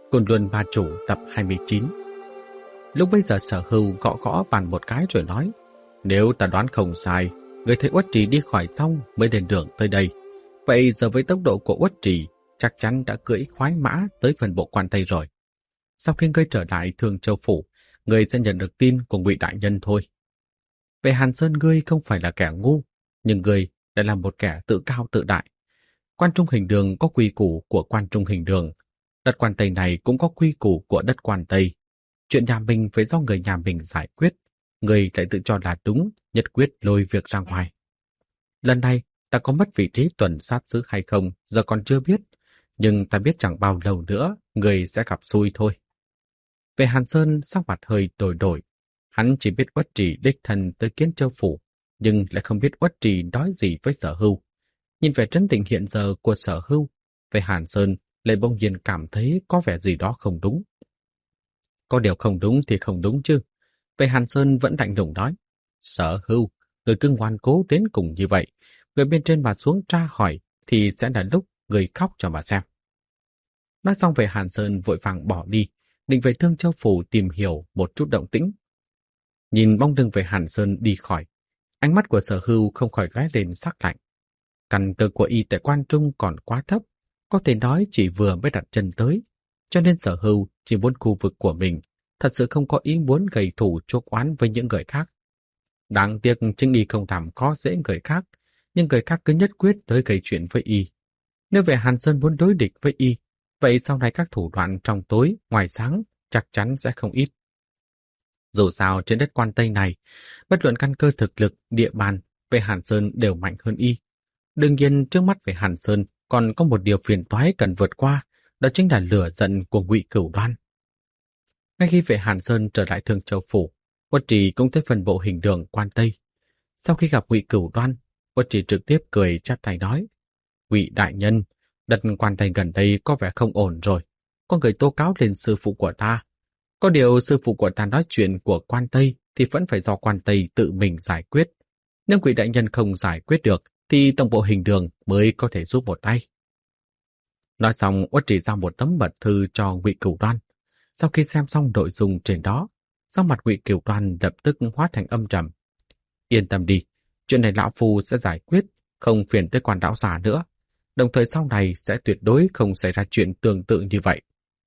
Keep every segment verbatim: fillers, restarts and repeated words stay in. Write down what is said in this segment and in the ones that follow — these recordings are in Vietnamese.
Côn Luân Ba Chủ tập hai mươi chín. Lúc bây giờ Sở Hưu gõ gõ bàn một cái rồi nói: Nếu ta đoán không sai, người thấy Uất Trì đi khỏi xong mới lên đường tới đây. Vậy giờ với tốc độ của Uất Trì, chắc chắn đã cưỡi khoái mã tới phần bộ quan Tây rồi. Sau khi ngươi trở lại Thường Châu Phủ, ngươi sẽ nhận được tin của Ngụy Đại Nhân thôi. Về Hàn Sơn, ngươi không phải là kẻ ngu, nhưng ngươi đã là một kẻ tự cao tự đại. Quan Trung Hình Đường có quy củ của Quan Trung Hình Đường. Đất quan Tây này cũng có quy củ của đất quan Tây. Chuyện nhà mình phải do người nhà mình giải quyết. Người lại tự cho là đúng, nhất quyết lôi việc ra ngoài. Lần này, ta có mất vị trí tuần sát sứ hay không, giờ còn chưa biết. Nhưng ta biết chẳng bao lâu nữa, người sẽ gặp xui thôi. Về Hàn Sơn, sắc mặt hơi đổi đổi. Hắn chỉ biết Uất Trì đích thân tới Kiến Châu Phủ, nhưng lại không biết Uất Trì nói gì với Sở Hưu. Nhìn vẻ trấn định hiện giờ của Sở Hưu, về Hàn Sơn lại bỗng nhiên cảm thấy có vẻ gì đó không đúng. Có điều không đúng thì không đúng chứ. Về Hàn Sơn vẫn lạnh lùng nói: Sở Hưu, người cứ ngoan cố đến cùng như vậy, người bên trên mà xuống tra hỏi thì sẽ là lúc người khóc cho mà xem. Nói xong, về Hàn Sơn vội vàng bỏ đi, định về Thương Châu Phủ tìm hiểu một chút động tĩnh. Nhìn bóng lưng về Hàn Sơn đi khỏi, ánh mắt của Sở Hưu không khỏi lóe lên sắc lạnh. Căn cơ của y tại Quan Trung còn quá thấp, có thể nói chỉ vừa mới đặt chân tới, cho nên Sở Hưu chỉ muốn khu vực của mình, thật sự không có ý muốn gây thù chuốc oán với những người khác. Đáng tiếc chính y không làm khó dễ người khác, nhưng người khác cứ nhất quyết tới gây chuyện với y. Nếu về Hàn Sơn muốn đối địch với y, vậy sau này các thủ đoạn trong tối, ngoài sáng chắc chắn sẽ không ít. Dù sao trên đất quan Tây này, bất luận căn cơ thực lực, địa bàn, về Hàn Sơn đều mạnh hơn y. Đương nhiên trước mắt về Hàn Sơn còn có một điều phiền toái cần vượt qua, đó chính là lửa giận của Ngụy Cửu Đoan. Ngay khi về Hàn Sơn trở lại Thương Châu Phủ, Uất Trì cũng tới phần bộ Hình Đường quan Tây. Sau khi gặp Ngụy Cửu Đoan, Uất Trì trực tiếp cười chắp tay nói: Ngụy đại nhân, đất quan Tây gần đây có vẻ không ổn rồi. Có người tố cáo lên sư phụ của ta. Có điều sư phụ của ta nói chuyện của quan Tây thì vẫn phải do quan Tây tự mình giải quyết. Nếu Ngụy đại nhân không giải quyết được, thì tổng bộ Hình Đường mới có thể giúp một tay. Nói xong, Uất Trì ra một tấm mật thư cho Ngụy Cửu Đoan. Sau khi xem xong nội dung trên đó, sắc mặt Ngụy Cửu Đoan lập tức hóa thành âm trầm. Yên tâm đi, chuyện này lão phu sẽ giải quyết, không phiền tới quan lão già nữa. Đồng thời sau này sẽ tuyệt đối không xảy ra chuyện tương tự như vậy.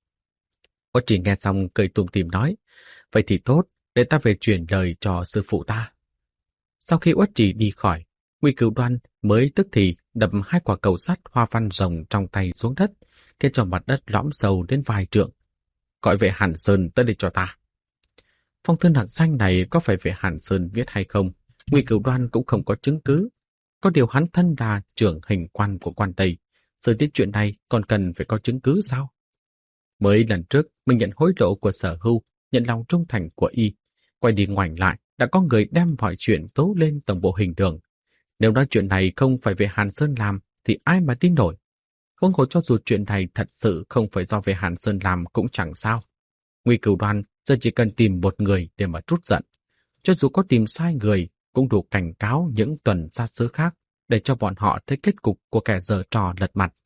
Uất Trì nghe xong cười tủm tỉm nói: Vậy thì tốt, để ta về truyền lời cho sư phụ ta. Sau khi Uất Trì đi khỏi, Ngụy Cửu Đoan mới tức thì đập hai quả cầu sắt hoa văn rồng trong tay xuống đất, khiến cho mặt đất lõm sâu đến vài trượng. Gọi về Hàn Sơn tới đây cho ta. Phong thư nặng xanh này có phải về Hàn Sơn viết hay không, Ngụy Cửu Đoan cũng không có chứng cứ. Có điều hắn thân là trưởng hình quan của quan Tây, xử lý chuyện này còn cần phải có chứng cứ sao? Mới lần trước mình nhận hối lộ của Sở Hưu, nhận lòng trung thành của y, quay đi ngoảnh lại đã có người đem mọi chuyện tố lên tổng bộ Hình Đường. Nếu nói chuyện này không phải về Hàn Sơn làm thì ai mà tin nổi. Huống hồ cho dù chuyện này thật sự không phải do về Hàn Sơn làm cũng chẳng sao. Ngụy Cửu Đoan giờ chỉ cần tìm một người để mà trút giận. Cho dù có tìm sai người cũng đủ cảnh cáo những tuần sát sứ khác để cho bọn họ thấy kết cục của kẻ giở trò lật mặt.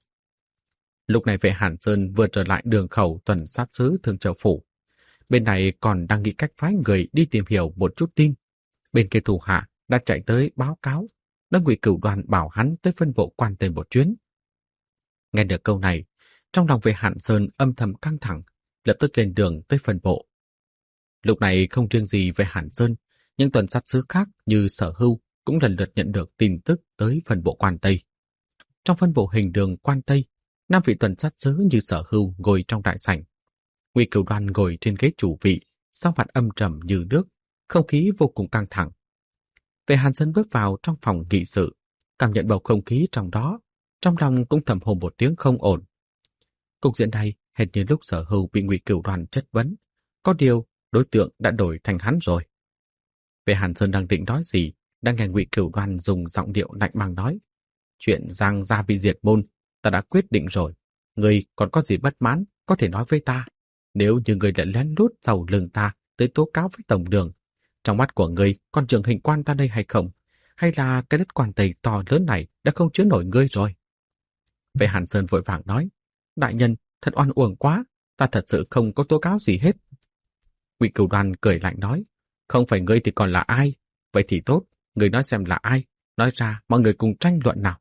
Lúc này về Hàn Sơn vừa trở lại đường khẩu tuần sát sứ Thương Châu Phủ. Bên này còn đang nghĩ cách phái người đi tìm hiểu một chút tin. Bên kia thủ hạ đã chạy tới báo cáo, đã Ngụy Cửu Đoan bảo hắn tới phân bộ quan Tây một chuyến. Nghe được câu này, trong lòng về Hàn Sơn âm thầm căng thẳng, lập tức lên đường tới phân bộ. Lúc này không riêng gì về Hàn Sơn, những tuần sát sứ khác như Sở Hưu cũng lần lượt nhận được tin tức tới phân bộ quan Tây. Trong phân bộ Hình Đường quan Tây, năm vị tuần sát sứ như Sở Hưu ngồi trong đại sảnh. Ngụy Cửu Đoan ngồi trên ghế chủ vị, sắc mặt âm trầm như nước, không khí vô cùng căng thẳng. Về Hàn Sơn bước vào trong phòng nghị sự, cảm nhận bầu không khí trong đó, trong lòng cũng thầm hồn một tiếng không ổn. Cục diện này hệt như lúc Sở Hưu bị Ngụy Cửu Đoan chất vấn, có điều đối tượng đã đổi thành hắn rồi. Về Hàn Sơn đang định nói gì, đang nghe Ngụy Cửu Đoan dùng giọng điệu lạnh băng nói: Chuyện Giang gia bị diệt môn, ta đã quyết định rồi. Ngươi còn có gì bất mãn có thể nói với ta. Nếu như ngươi lại lén lút sau lưng ta tới tố cáo với tổng đường, trong mắt của ngươi còn trưởng hình quan ta đây hay không? Hay là cái đất quan Tây to lớn này đã không chứa nổi ngươi rồi? Về Hàn Sơn vội vàng nói: Đại nhân, thật oan uổng quá. ta thật sự không có tố cáo gì hết. Ngụy Cửu Đoan cười lạnh nói, không phải ngươi thì còn là ai? Vậy thì tốt, ngươi nói xem là ai? Nói ra mọi người cùng tranh luận nào.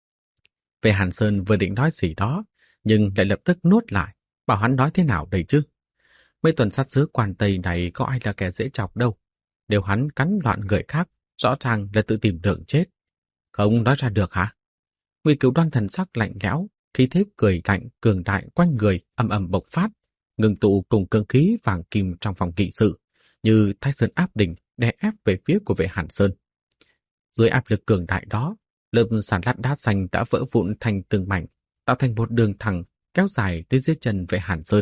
Về Hàn Sơn vừa định nói gì đó, nhưng lại lập tức nuốt lại, bảo hắn nói thế nào đây chứ? Mấy tuần sát sứ quan Tây này có ai là kẻ dễ chọc đâu. Nếu hắn cắn loạn người khác, rõ ràng là tự tìm đường chết. Không nói ra được hả? Ngụy Cửu Đoan thần sắc lạnh lẽo, khí thế cười lạnh cường đại quanh người ầm ầm bộc phát, ngừng tụ cùng cương khí vàng kim trong phòng nghị sự, như Thái Sơn áp đỉnh đè ép về phía của Vệ Hàn Sơn. Dưới áp lực cường đại đó, lớp sàn lát đá xanh đã vỡ vụn thành từng mảnh, tạo thành một đường thẳng kéo dài tới dưới chân Vệ Hàn Sơn.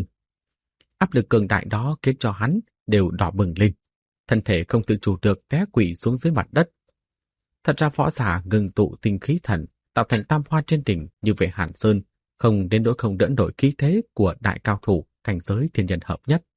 Áp lực cường đại đó khiến cho hắn đều đỏ bừng lên, thân thể không tự chủ được té quỵ xuống dưới mặt đất. Thật ra võ giả ngừng tụ tinh khí thần tạo thành tam hoa trên đỉnh như Vệ Hàn Sơn, không đến nỗi không đỡ nổi khí thế của đại cao thủ cảnh giới thiên nhân hợp nhất.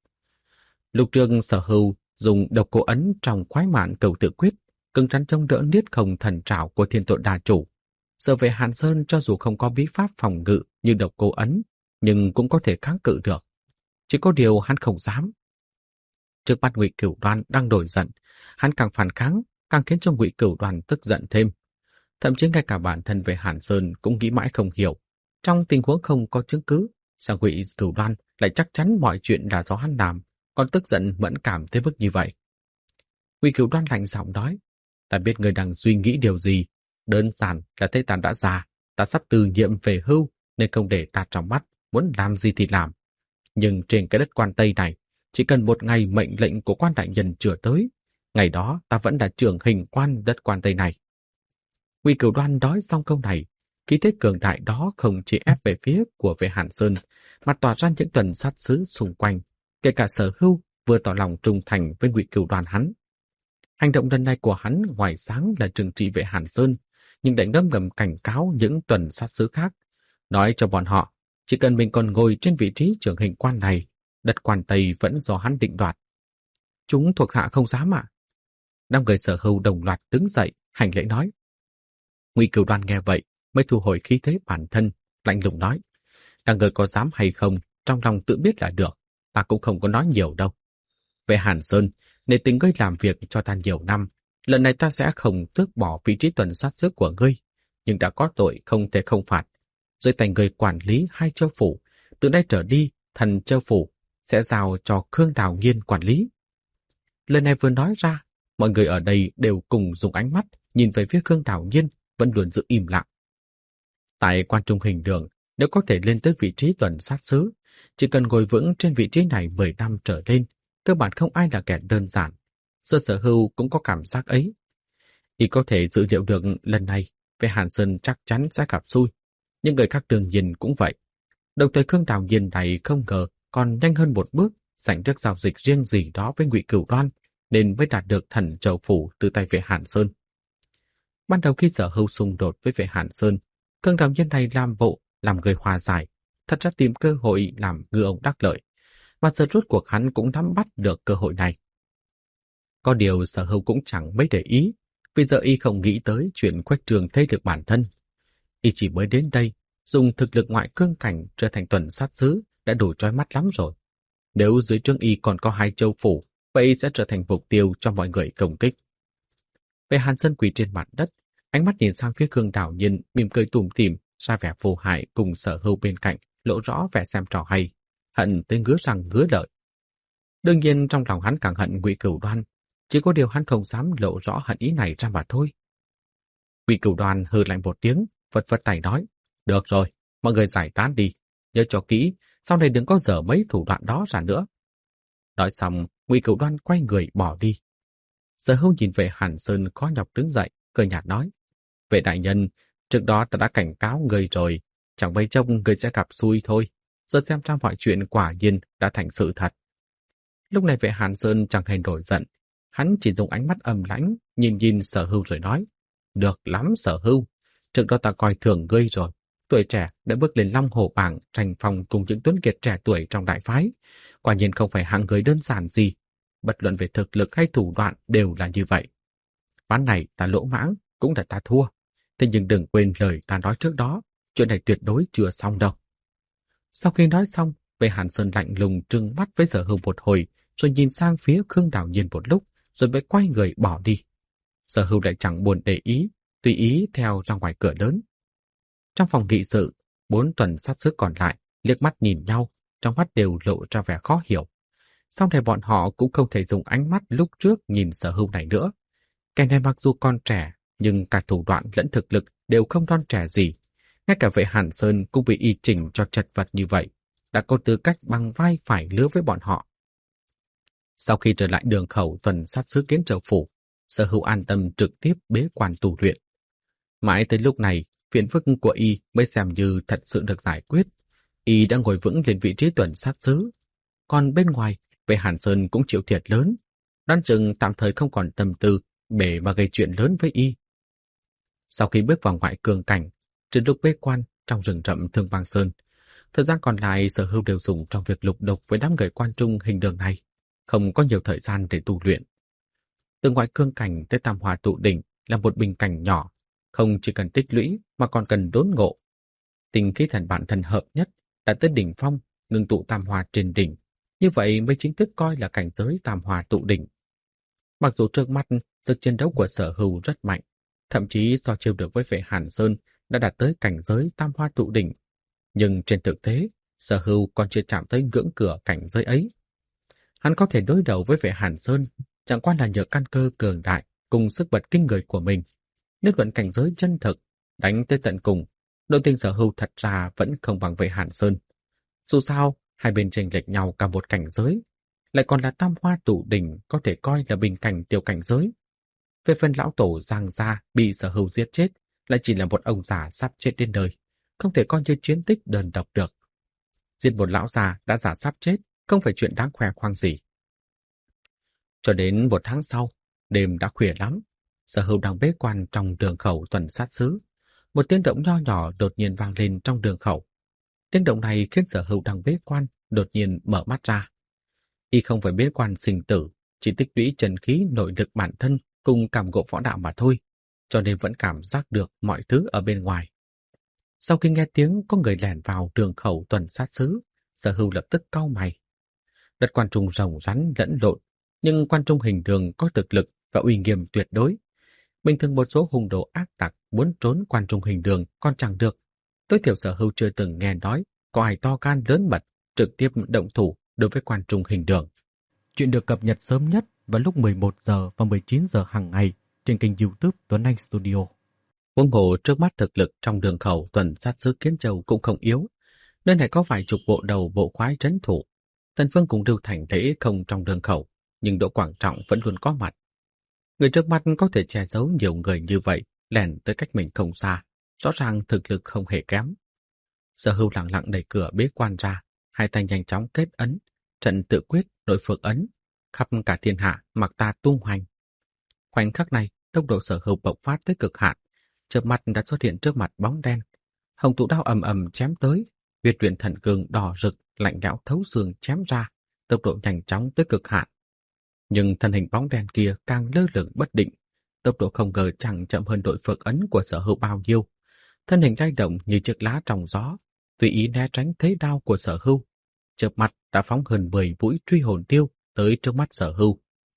Lục Trường Sở Hưu dùng độc cô ấn trong khoái mạn cầu tự quyết, cứng rắn chống đỡ niết không thần trảo của thiên tội đà chủ. Sở Vệ Hàn Sơn cho dù không có bí pháp phòng ngự như độc cô ấn, nhưng cũng có thể kháng cự được. Chỉ có điều hắn không dám. Trước mắt Ngụy Cửu Đoan đang nổi giận, hắn càng phản kháng, càng khiến cho Ngụy Cửu Đoan tức giận thêm. Thậm chí ngay cả bản thân Vệ Hàn Sơn cũng nghĩ mãi không hiểu. Trong tình huống không có chứng cứ, sao Ngụy Cửu Đoan lại chắc chắn mọi chuyện là do hắn làm, còn tức giận mẫn cảm tới mức như vậy? Ngụy Cửu Đoan lạnh giọng nói, ta biết người đang suy nghĩ điều gì, đơn giản là thấy ta đã già, ta sắp từ nhiệm về hưu nên không để ta trong mắt, muốn làm gì thì làm. Nhưng trên cái đất Quan Tây này, chỉ cần một ngày mệnh lệnh của quan đại nhân chưa tới, ngày đó ta vẫn là trưởng hình quan đất Quan Tây này. Ngụy Cửu Đoan nói xong câu này, khí thế cường đại đó không chỉ ép về phía của Vệ Hàn Sơn, mà tỏa ra những tuần sát sứ xung quanh, kể cả Sở Hưu vừa tỏ lòng trung thành với Ngụy Cửu Đoan hắn. Hành động lần này của hắn ngoài sáng là trừng trị Vệ Hàn Sơn, nhưng lại ngấm ngầm cảnh cáo những tuần sát sứ khác, nói cho bọn họ, chỉ cần mình còn ngồi trên vị trí trưởng hình quan này, đất Quan Tây vẫn do hắn định đoạt. Chúng thuộc hạ không dám ạ. Năm người Sở Hưu đồng loạt đứng dậy, hành lễ nói. Ngụy Cửu Đoan nghe vậy, mới thu hồi khí thế bản thân, lạnh lùng nói, các người có dám hay không, trong lòng tự biết là được, ta cũng không có nói nhiều đâu. Về Hàn Sơn, để tình ngươi làm việc cho ta nhiều năm, lần này ta sẽ không tước bỏ vị trí tuần sát sứ của ngươi, nhưng đã có tội không thể không phạt. Dưới tay ngươi quản lý hai châu phủ, từ nay trở đi, thần châu phủ sẽ giao cho Khương Đào Nghiên quản lý. Lần này vừa nói ra, mọi người ở đây đều cùng dùng ánh mắt nhìn về phía Khương Đào Nghiên, vẫn luôn giữ im lặng. Tại quan trung hình đường, nếu có thể lên tới vị trí tuần sát sứ, chỉ cần ngồi vững trên vị trí này mười năm trở lên, cơ bản không ai là kẻ đơn giản. Sơ Sở Hưu cũng có cảm giác ấy. Y có thể dự liệu được lần này, Vệ Hàn Sơn chắc chắn sẽ gặp xui, nhưng người khác đương nhiên cũng vậy. Đồng thời Khương Đào Nghiên này không ngờ còn nhanh hơn một bước, giành được giao dịch riêng gì đó với Ngụy Cửu Đoan, nên mới đạt được thần châu phủ từ tay Vệ Hàn Sơn. Ban đầu khi Sở Hưu xung đột với Vệ Hàn Sơn, Khương Đào Nghiên này làm bộ, làm người hòa giải, thật ra tìm cơ hội làm ngư ông đắc lợi, và giờ rốt cuộc hắn cũng nắm bắt được cơ hội này. Có điều Sở Hưu cũng chẳng mấy để ý, vì giờ y không nghĩ tới chuyện khuếch trương thế lực bản thân. Y chỉ mới đến đây, dùng thực lực ngoại cương cảnh trở thành tuần sát sứ đã đủ trói mắt lắm rồi. Nếu dưới trướng y còn có hai châu phủ, vậy sẽ trở thành mục tiêu cho mọi người công kích. Vệ Hàn Sơn quỳ trên mặt đất, ánh mắt nhìn sang phía Khương Đào Nghiên, mỉm cười tủm tỉm, ra vẻ vô hại cùng Sở Hưu bên cạnh, lộ rõ vẻ xem trò hay, hận tới ngứa răng ngứa lợi. Đương nhiên trong lòng hắn càng hận Ngụy Cửu Đoan, chỉ có điều hắn không dám lộ rõ hận ý này ra mà thôi. Ngụy Cửu Đoan hừ lạnh một tiếng, vật vật tay nói, được rồi, mọi người giải tán đi, nhớ cho kỹ, sau này đừng có dở mấy thủ đoạn đó ra nữa. Nói xong, Ngụy Cửu Đoan quay người bỏ đi. Sở Hưu nhìn về Hàn Sơn khó nhọc đứng dậy, cười nhạt nói, Vệ đại nhân, trước đó ta đã cảnh cáo người rồi, chẳng mấy chốc người sẽ gặp xui thôi, giờ xem ra mọi chuyện quả nhiên đã thành sự thật. Lúc này Vệ Hàn Sơn chẳng hề nổi giận, hắn chỉ dùng ánh mắt âm lãnh nhìn nhìn Sở Hưu rồi nói, được lắm Sở Hưu, trước đó ta coi thường ngươi rồi, tuổi trẻ đã bước lên long hổ bảng tranh phong cùng những tuấn kiệt trẻ tuổi trong đại phái, quả nhiên không phải hạng người đơn giản gì, bất luận về thực lực hay thủ đoạn đều là như vậy. Ván này ta lỗ mãng, cũng là ta thua, thế nhưng đừng quên lời ta nói trước đó, chuyện này tuyệt đối chưa xong đâu. Sau khi nói xong, Vệ Hàn Sơn lạnh lùng trừng mắt với Sở Hưu một hồi, rồi nhìn sang phía Khương Đào Nhiên một lúc, rồi mới quay người bỏ đi. Sở Hưu lại chẳng buồn để ý, tùy ý theo ra ngoài cửa lớn. Trong phòng nghị sự, bốn tuần sát sứ còn lại liếc mắt nhìn nhau, trong mắt đều lộ ra vẻ khó hiểu. Sau này bọn họ cũng không thể dùng ánh mắt lúc trước nhìn Sở Hưu này nữa. Kẻ này mặc dù còn trẻ, nhưng cả thủ đoạn lẫn thực lực đều không non trẻ gì. Ngay cả Vệ Hàn Sơn cũng bị y chỉnh cho chật vật như vậy, đã có tư cách bằng vai phải lứa với bọn họ. Sau khi trở lại đường khẩu tuần sát sứ Kiến Châu phủ, Sở Hưu an tâm trực tiếp bế quan tu luyện. Mãi tới lúc này, phiền phức của y mới xem như thật sự được giải quyết. Y đã ngồi vững lên vị trí tuần sát sứ. Còn bên ngoài, Vệ Hàn Sơn cũng chịu thiệt lớn. Đoán chừng tạm thời không còn tâm tư để mà gây chuyện lớn với y. Sau khi bước vào ngoại cương cảnh, trừ lúc bế quan trong rừng rậm Thương Bang Sơn, thời gian còn lại Sở Hưu đều dùng trong việc lục đục với đám người quan trung hình đường này, không có nhiều thời gian để tu luyện. Từ ngoại cương cảnh tới tam hoa tụ đỉnh là một bình cảnh nhỏ, không chỉ cần tích lũy mà còn cần đốn ngộ. Tình khí thần bản thân hợp nhất đã tới đỉnh phong, ngưng tụ tam hoa trên đỉnh, như vậy mới chính thức coi là cảnh giới tam hoa tụ đỉnh. Mặc dù trước mắt sức chiến đấu của Sở Hưu rất mạnh, thậm chí so chiêu được với Vệ Hàn Sơn đã đạt tới cảnh giới tam hoa tụ đỉnh, nhưng trên thực tế, Sở Hưu còn chưa chạm tới ngưỡng cửa cảnh giới ấy. Hắn có thể đối đầu với Vệ Hàn Sơn, chẳng qua là nhờ căn cơ cường đại cùng sức bật kinh người của mình. Nếu luận cảnh giới chân thực, đánh tới tận cùng, đội tình Sở Hưu thật ra vẫn không bằng Vệ Hàn Sơn. Dù sao, hai bên chênh lệch nhau cả một cảnh giới, lại còn là tam hoa tụ đỉnh, có thể coi là bình cảnh tiểu cảnh giới. Về phần lão tổ Giang Gia bị Sở Hưu giết chết, lại chỉ là một ông già sắp chết đến đời, không thể coi như chiến tích đơn độc được. Giết một lão già đã già sắp chết, không phải chuyện đáng khoe khoang gì. Cho đến một tháng sau, đêm đã khuya lắm, Sở Hưu đang bế quan trong đường khẩu tuần sát sứ. Một tiếng động nho nhỏ đột nhiên vang lên trong đường khẩu. Tiếng động này khiến Sở Hưu đang bế quan đột nhiên mở mắt ra. Y không phải bế quan sinh tử, chỉ tích lũy chân khí nội lực bản thân cùng cảm ngộ võ đạo mà thôi, cho nên vẫn cảm giác được mọi thứ ở bên ngoài. Sau khi nghe tiếng có người lẻn vào đường khẩu tuần sát sứ, Sở Hưu lập tức cau mày. Đất quan trung rồng rắn lẫn lộn, nhưng quan trung hình đường có thực lực và uy nghiêm tuyệt đối. Bình thường một số hung đồ ác tặc muốn trốn quan trung hình đường còn chẳng được. Tối thiểu Sở Hưu chưa từng nghe nói có ai to gan lớn mật trực tiếp động thủ đối với quan trung hình đường. Chuyện được cập nhật sớm nhất vào lúc mười một giờ và mười chín giờ hàng ngày trên kênh YouTube Tuấn Anh Studio. Huống hồ trước mắt thực lực trong đường khẩu tuần sát sứ Kiến Châu cũng không yếu. Nơi này có vài chục bộ đầu bộ khoái trấn thủ. Tần Phương cùng Lưu Thành thấy không trong đường khẩu, nhưng Đỗ Quảng Trọng vẫn luôn có mặt. Người trước mắt có thể che giấu nhiều người như vậy, lẻn tới cách mình không xa, rõ ràng thực lực không hề kém. Sở Hưu lặng lặng đẩy cửa bế quan ra, hai tay nhanh chóng kết ấn, trận tự quyết nội phược ấn, khắp cả thiên hạ mặc ta tung hoành. Khoảnh khắc này, tốc độ Sở Hưu bộc phát tới cực hạn, chớp mắt đã xuất hiện trước mặt bóng đen. Hồng tụ đao ầm ầm chém tới, Việt Uyển Thần Cương đỏ rực, lạnh lẽo thấu xương chém ra, tốc độ nhanh chóng tới cực hạn. Nhưng thân hình bóng đen kia càng lơ lửng bất định, tốc độ không ngờ chẳng chậm hơn đội phược ấn của Sở Hưu bao nhiêu. Thân hình lay động như chiếc lá trong gió, tùy ý né tránh thế đao của Sở Hưu. Chớp mắt đã phóng hơn mười mũi truy hồn tiêu tới trước mắt Sở Hưu.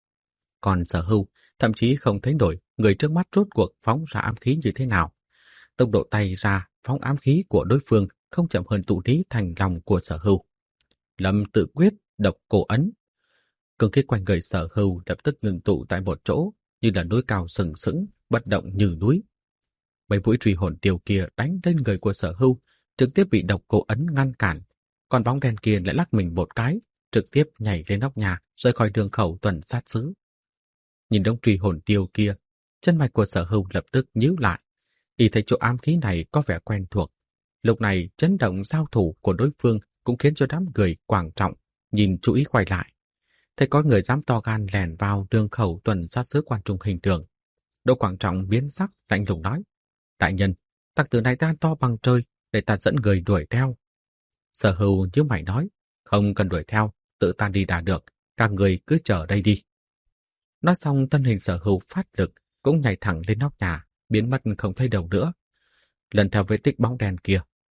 Còn Sở Hưu thậm chí không thấy nổi người trước mắt rốt cuộc phóng ra ám khí như thế nào. Tốc độ tay ra phóng ám khí của đối phương không chậm hơn tụ lý thành lòng của Sở Hưu. Lâm tự quyết, độc cổ ấn. Cương khí quanh người Sở Hưu lập tức ngừng tụ tại một chỗ, như là núi cao sừng sững, bất động như núi. Mấy mũi truy hồn tiêu kia đánh lên người của Sở Hưu, trực tiếp bị độc cổ ấn ngăn cản. Còn bóng đen kia lại lắc mình một cái, trực tiếp nhảy lên nóc nhà, rời khỏi đường khẩu tuần sát sứ. Nhìn đống truy hồn tiêu kia, chân mạch của Sở Hưu lập tức nhíu lại. Y thấy chỗ ám khí này có vẻ quen thuộc. Lúc này chấn động giao thủ của đối phương cũng khiến cho đám người Quảng Trọng nhìn chú ý quay lại. Thấy có người dám to gan lẻn vào đường khẩu tuần sát sứ quan trung hình đường. Đỗ Quảng Trọng biến sắc lạnh lùng nói: Đại nhân, tặc tử này ta to bằng trời, để ta dẫn người đuổi theo. Sở Hưu nhíu mày nói: Không cần đuổi theo, tự ta đi đã được, các người cứ chờ đây đi. Nói xong, thân hình Sở Hưu phát lực cũng nhảy thẳng lên nóc nhà, biến mất không thấy đâu nữa. Lần theo vết tích bóng đen kia,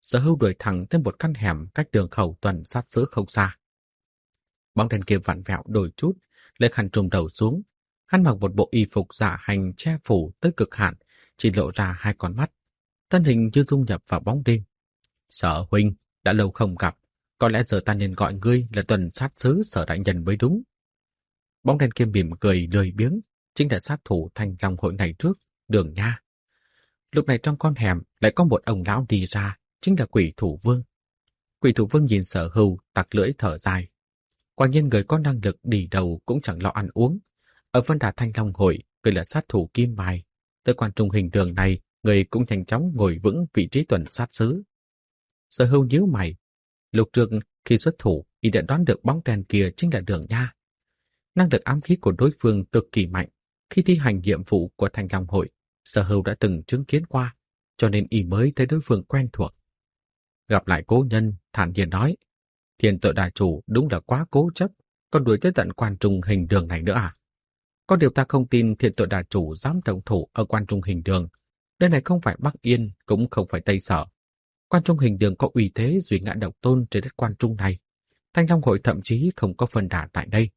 Sở Hưu đuổi thẳng tới một căn hẻm cách đường khẩu tuần sát sứ không xa. Bóng đèn kia vặn vẹo đôi chút, lấy khăn trùm đầu xuống. Hắn mặc một bộ y phục dạ hành che phủ tới cực hạn, chỉ lộ ra hai con mắt. Thân hình như dung nhập vào bóng đêm. Sở huynh, đã lâu không gặp, có lẽ giờ ta nên gọi ngươi là tuần sát sứ Sở đại nhân mới đúng. Bóng đèn kia mỉm cười lười biếng, chính là sát thủ Thanh Long hội ngày trước, Đường Nha. Lúc này trong con hẻm lại có một ông lão đi ra, chính là Quỷ Thủ Vương. Quỷ Thủ Vương nhìn Sở Hưu, tặc lưỡi thở dài. Quả nhiên người có năng lực đi đầu cũng chẳng lo ăn uống. Ở Vân Đà Thanh Long hội, người là sát thủ kim bài. Tới quan trung hình đường này, người cũng nhanh chóng ngồi vững vị trí tuần sát sứ. Sở Hưu nhíu mày. Lúc trước khi xuất thủ, y đã đoán được bóng đèn kia chính là Đường Nha. Năng lực ám khí của đối phương cực kỳ mạnh. Khi thi hành nhiệm vụ của Thanh Long hội, Sở Hưu đã từng chứng kiến qua, cho nên y mới thấy đối phương quen thuộc. Gặp lại cố nhân, thản nhiên nói, Thiên Tội Đà Chủ đúng là quá cố chấp, còn đuổi tới tận quan trung hình đường này nữa à? Có điều ta không tin Thiên Tội Đà Chủ dám động thủ ở quan trung hình đường. Nơi này không phải Bắc Yên, cũng không phải Tây Sở. Quan trung hình đường có uy thế duy ngã độc tôn trên đất quan trung này. Thanh Long hội thậm chí không có phân đà tại đây.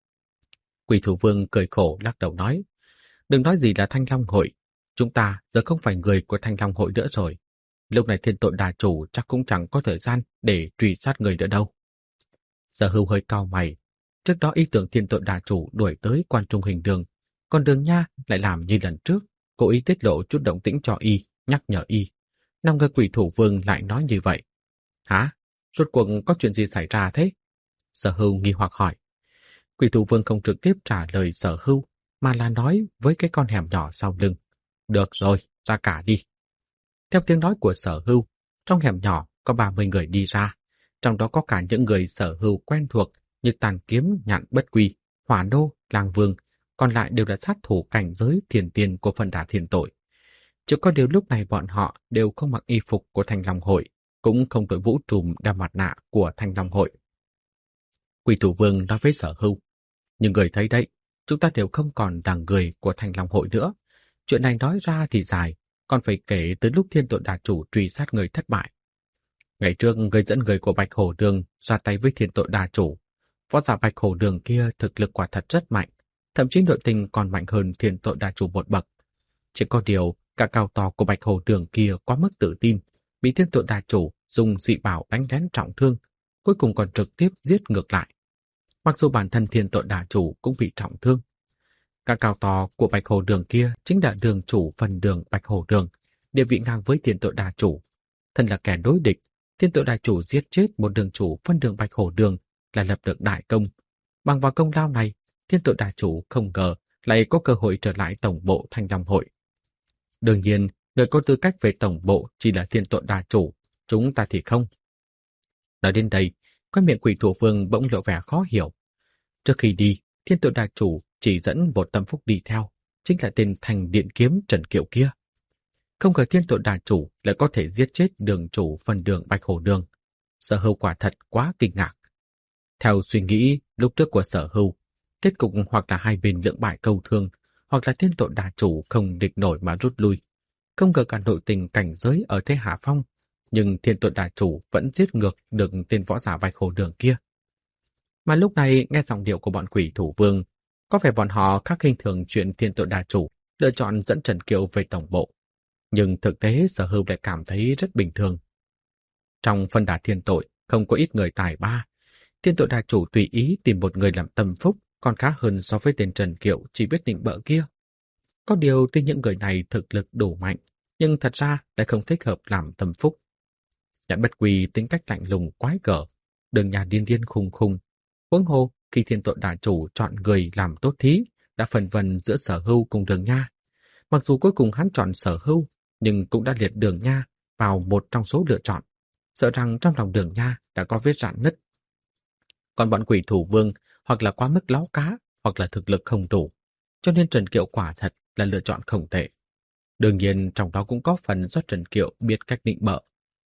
Quỷ Thủ Vương cười khổ lắc đầu nói, đừng nói gì là Thanh Long hội, chúng ta giờ không phải người của Thanh Long hội nữa rồi. Lúc này Thiên Tội Đà Chủ chắc cũng chẳng có thời gian để truy sát người nữa đâu. Sở Hưu hơi cau mày. Trước đó ý tưởng Thiên Tội Đà Chủ đuổi tới quan trung hình đường, còn Đường Nha lại làm như lần trước, cố ý tiết lộ chút động tĩnh cho y, nhắc nhở y. Năm người Quỷ Thủ Vương lại nói như vậy. Hả? Rốt cuộc có chuyện gì xảy ra thế? Sở Hưu nghi hoặc hỏi. Quỷ Thủ Vương không trực tiếp trả lời Sở Hưu, mà là nói với cái con hẻm nhỏ sau lưng. Được rồi, ra cả đi. Theo tiếng nói của Sở Hưu, trong hẻm nhỏ có ba mươi người đi ra, trong đó có cả những người Sở Hưu quen thuộc như Tàn Kiếm, Nhạn Bất Quy, Hỏa Nô, Lang Vương, còn lại đều là sát thủ cảnh giới thiền tiên của Phân Đà Thiên Tội. Chỉ có điều lúc này bọn họ đều không mặc y phục của Thanh Long hội, cũng không đội vũ trùm đeo mặt nạ của Thanh Long hội. Quỷ Thủ Vương nói với Sở Hưu, nhưng người thấy đấy, chúng ta đều không còn là người của Thanh Long hội nữa. Chuyện này nói ra thì dài, còn phải kể từ lúc Thiên Tội Đà Chủ truy sát người thất bại. Ngày trước, người dẫn người của Bạch Hổ Đường ra tay với Thiên Tội Đà Chủ. Võ giả Bạch Hổ Đường kia thực lực quả thật rất mạnh, thậm chí nội tình còn mạnh hơn Thiên Tội Đà Chủ một bậc. Chỉ có điều, cả cao to của Bạch Hổ Đường kia quá mức tự tin, bị Thiên Tội Đà Chủ dùng dị bảo đánh lén trọng thương, cuối cùng còn trực tiếp giết ngược lại. Mặc dù bản thân Thiên Tội Đà Chủ cũng bị trọng thương. Cả cao to của Bạch Hổ Đường kia chính là đường chủ phần đường Bạch Hổ Đường, địa vị ngang với Thiên Tội Đà Chủ. Thân là kẻ đối địch, Thiên Tội Đà Chủ giết chết một đường chủ phân đường Bạch Hổ Đường là lập được đại công. Bằng vào công lao này, Thiên Tội Đà Chủ không ngờ lại có cơ hội trở lại tổng bộ Thanh Long hội. Đương nhiên, người có tư cách về tổng bộ chỉ là Thiên Tội Đà Chủ, chúng ta thì không. Nói đến đây, quay miệng Quỷ Thủ Vương bỗng lộ vẻ khó hiểu. Trước khi đi, Thiên Tội Đà Chủ chỉ dẫn một tâm phúc đi theo, chính là tên Thành Điện Kiếm Trần Kiệu kia. Không ngờ Thiên Tội Đà Chủ lại có thể giết chết đường chủ phần đường Bạch Hổ Đường. Sở Hưu quả thật quá kinh ngạc. Theo suy nghĩ lúc trước của Sở Hưu, kết cục hoặc là hai bên lưỡng bại câu thương, hoặc là Thiên Tội Đà Chủ không địch nổi mà rút lui. Không ngờ cả nội tình cảnh giới ở thế hạ phong, nhưng Thiên Tội Đà Chủ vẫn giết ngược được tên võ giả Bạch Hổ Đường kia. Mà lúc này nghe giọng điệu của bọn Quỷ Thủ Vương, có vẻ bọn họ khắc khinh thường chuyện Thiên Tội Đà Chủ lựa chọn dẫn Trần Kiệu về tổng bộ. Nhưng thực tế Sở Hưu lại cảm thấy rất bình thường. Trong Phân Đà Thiên Tội không có ít người tài ba. Thiên Tội Đà Chủ tùy ý tìm một người làm tâm phúc còn khá hơn so với tên Trần Kiệu chỉ biết định bợ kia. Có điều tuy những người này thực lực đủ mạnh, nhưng thật ra lại không thích hợp làm tâm phúc. Nhãn Bất Quy tính cách lạnh lùng quái gở, Đường Nha điên điên khùng khùng. Huống hồ khi Thiên Tội Đà Chủ chọn người làm tốt thí, đã phân vân giữa Sở Hưu cùng Đường Nha. Mặc dù cuối cùng hắn chọn Sở Hưu, nhưng cũng đã liệt Đường Nha vào một trong số lựa chọn, sợ rằng trong lòng Đường Nha đã có vết rạn nứt. Còn bọn Quỷ Thủ Vương hoặc là quá mức láo cá, hoặc là thực lực không đủ, cho nên Trần Kiệu quả thật là lựa chọn không tệ. Đương nhiên trong đó cũng có phần do Trần Kiệu biết cách định bợ.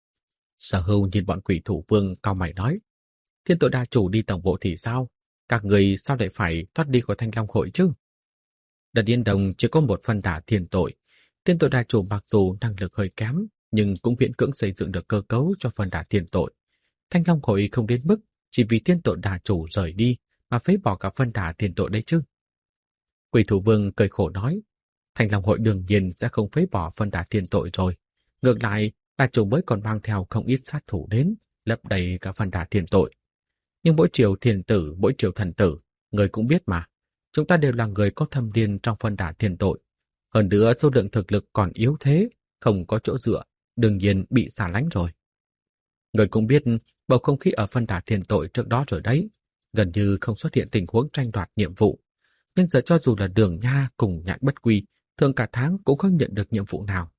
Sở Hưu nhìn bọn Quỷ Thủ Vương cau mày nói, Thiên Tội Đà Chủ đi tổng bộ thì sao? Các người sao lại phải thoát đi của Thanh Long hội chứ? Đợt Yên Đồng chỉ có một Phân Đà Thiên Tội. Thiên Tội Đà Chủ mặc dù năng lực hơi kém, nhưng cũng miễn cưỡng xây dựng được cơ cấu cho phân đà thiên tội. Thanh Long hội không đến mức chỉ vì thiên tội đà chủ rời đi mà phế bỏ cả phân đà thiên tội đấy chứ. Quỷ thủ vương cười khổ nói, Thanh Long hội đương nhiên sẽ không phế bỏ phân đà thiên tội rồi. Ngược lại, đà chủ mới còn mang theo không ít sát thủ đến, lấp đầy cả phân đà thiên tội. Nhưng mỗi triều thiên tử, mỗi triều thần tử, người cũng biết mà, chúng ta đều là người có thâm niên trong phân đà thiên tội. Hơn nữa số lượng thực lực còn yếu thế, không có chỗ dựa, đương nhiên bị xa lánh rồi. Người cũng biết bầu không khí ở phân đà thiên tội trước đó rồi đấy, gần như không xuất hiện tình huống tranh đoạt nhiệm vụ. Nhưng giờ cho dù là Đường Nha cùng Nhạn Bất Quy, thường cả tháng cũng không nhận được nhiệm vụ nào.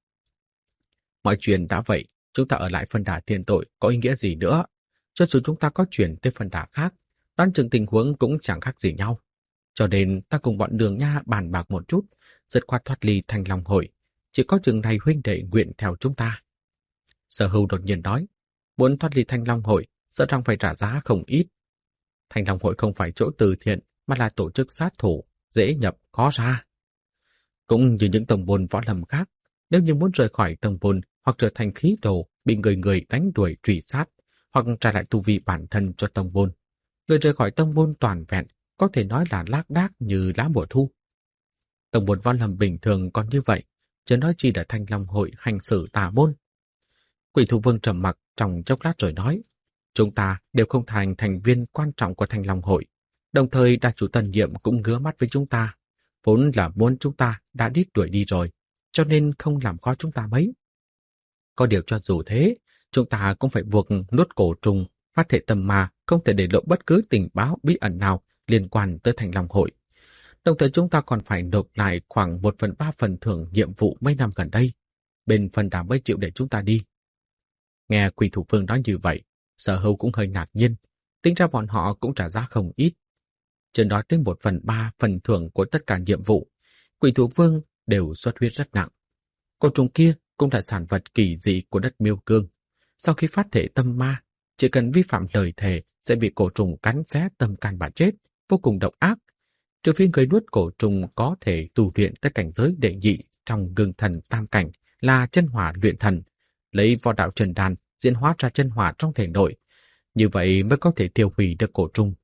Mọi chuyện đã vậy, chúng ta ở lại phân đà thiên tội có ý nghĩa gì nữa? Cho dù chúng ta có chuyển tới phân đà khác, đoán chừng tình huống cũng chẳng khác gì nhau. Cho nên ta cùng bọn Đường Nha bàn bạc một chút, dứt khoát thoát ly Thanh Long hội. Chỉ có chừng này huynh đệ nguyện theo chúng ta. Sở Hưu đột nhiên nói, muốn thoát ly Thanh Long hội, sợ rằng phải trả giá không ít. Thanh Long hội không phải chỗ từ thiện, mà là tổ chức sát thủ, dễ nhập, khó ra. Cũng như những tông môn võ lâm khác, nếu như muốn rời khỏi tông môn hoặc trở thành khí đồ, bị người người đánh đuổi truy sát, hoặc trả lại tu vi bản thân cho tông môn, người rời khỏi tông môn toàn vẹn có thể nói là lác đác như lá mùa thu. Tông môn võ lâm bình thường còn như vậy, chứ nói chi là Thanh Long hội hành xử tà môn. Quỷ thủ vương trầm mặc trong chốc lát rồi nói, chúng ta đều không thành thành viên quan trọng của Thanh Long hội, đồng thời đa chủ tân nhiệm cũng ngứa mắt với chúng ta, vốn là muốn chúng ta đã đít đuổi đi rồi, cho nên không làm khó chúng ta mấy. Có điều cho dù thế, chúng ta cũng phải buộc nuốt cổ trùng, phát thể tâm ma, không thể để lộ bất cứ tình báo bí ẩn nào liên quan tới Thanh Long hội. Đồng thời chúng ta còn phải nộp lại khoảng một phần ba phần thưởng nhiệm vụ mấy năm gần đây. Bên phần đà mới chịu để chúng ta đi. Nghe Quỷ thủ vương nói như vậy, Sở Hưu cũng hơi ngạc nhiên. Tính ra bọn họ cũng trả giá không ít. Chưa nói tới một phần ba phần thưởng của tất cả nhiệm vụ, Quỷ thủ vương đều xuất huyết rất nặng. Côn trùng kia cũng là sản vật kỳ dị của đất Miêu Cương. Sau khi phát thể tâm ma, chỉ cần vi phạm lời thề sẽ bị cổ trùng cắn xé tâm can mà chết, vô cùng độc ác. Trừ phi người nuốt cổ trùng có thể tu luyện tới cảnh giới đệ nhị trong Gương Thần Tam Cảnh là chân hỏa luyện thần, lấy võ đạo trần đan diễn hóa ra chân hỏa trong thể nội, như vậy mới có thể tiêu hủy được cổ trùng.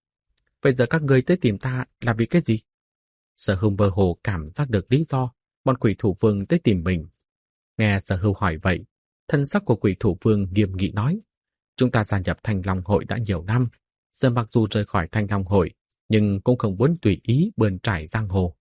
Vậy giờ các người tới tìm ta là vì cái gì? Sở Hưu mơ hồ cảm giác được lý do bọn quỷ thủ vương tới tìm mình. Nghe Sở Hưu hỏi vậy, thân sắc của quỷ thủ vương nghiêm nghị nói, chúng ta gia nhập Thanh Long hội đã nhiều năm, giờ mặc dù rời khỏi Thanh Long hội, nhưng cũng không muốn tùy ý bươn trải giang hồ.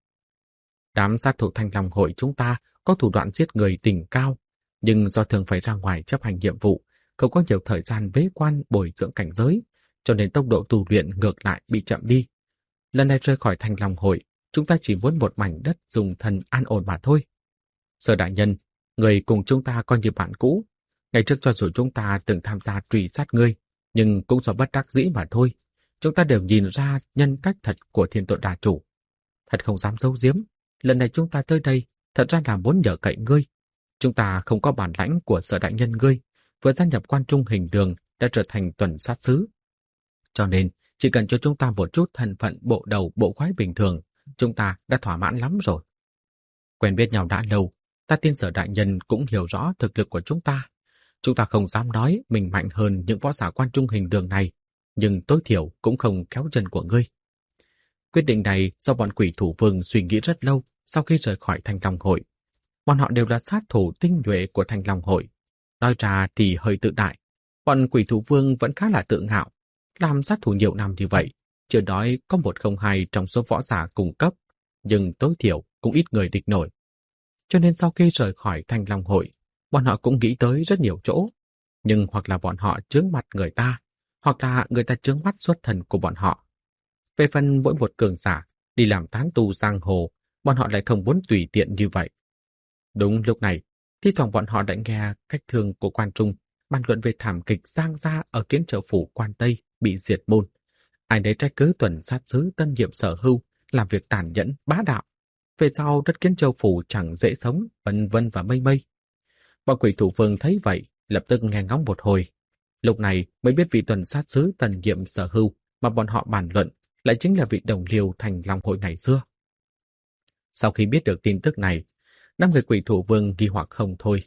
Đám sát thủ Thanh Long hội chúng ta có thủ đoạn giết người đỉnh cao, nhưng do thường phải ra ngoài chấp hành nhiệm vụ, không có nhiều thời gian bế quan bồi dưỡng cảnh giới, cho nên tốc độ tu luyện ngược lại bị chậm đi. Lần này rời khỏi Thanh Long hội, chúng ta chỉ muốn một mảnh đất dùng thân an ổn mà thôi. Sở đại nhân, người cùng chúng ta coi như bạn cũ. Ngày trước cho dù chúng ta từng tham gia truy sát ngươi, nhưng cũng do bất đắc dĩ mà thôi. Chúng ta đều nhìn ra nhân cách thật của thiên tội đà chủ. Thật không dám giấu giếm, lần này chúng ta tới đây thật ra là muốn nhờ cậy ngươi. Chúng ta không có bản lãnh của sở đại nhân ngươi, vừa gia nhập quan trung hình đường đã trở thành tuần sát sứ. Cho nên, chỉ cần cho chúng ta một chút thân phận bộ đầu bộ khoái bình thường, chúng ta đã thỏa mãn lắm rồi. Quen biết nhau đã lâu, ta tin sở đại nhân cũng hiểu rõ thực lực của chúng ta. Chúng ta không dám nói mình mạnh hơn những võ giả quan trung hình đường này, nhưng tối thiểu cũng không kéo chân của ngươi. Quyết định này do bọn quỷ thủ vương suy nghĩ rất lâu sau khi rời khỏi Thanh Long hội. Bọn họ đều là sát thủ tinh nhuệ của Thanh Long hội. Nói ra thì hơi tự đại. Bọn quỷ thủ vương vẫn khá là tự ngạo. Làm sát thủ nhiều năm như vậy, chưa nói có một không hai trong số võ giả cùng cấp, nhưng tối thiểu cũng ít người địch nổi. Cho nên sau khi rời khỏi Thanh Long hội, bọn họ cũng nghĩ tới rất nhiều chỗ. Nhưng hoặc là bọn họ chướng mặt người ta, hoặc là người ta chướng mắt xuất thần của bọn họ. Về phần mỗi một cường giả đi làm tán tu giang hồ, bọn họ lại không muốn tùy tiện như vậy. Đúng lúc này, thi thoảng bọn họ đã nghe cách thương của quan trung bàn luận về thảm kịch Giang Gia ở Kiến Châu phủ Quan Tây bị diệt môn. Ai đấy trách cứ tuần sát sứ tân nhiệm Sở Hưu làm việc tàn nhẫn bá đạo. Về sau đất Kiến Châu phủ chẳng dễ sống, vân vân và mây mây. Bọn quỷ thủ vương thấy vậy, lập tức nghe ngóng một hồi. Lúc này mới biết vị tuần sát sứ tân nhiệm Sở Hưu mà bọn họ bàn luận lại chính là vị đồng liêu Thành Long hội ngày xưa. Sau khi biết được tin tức này, năm người quỷ thủ vương nghi hoặc không thôi.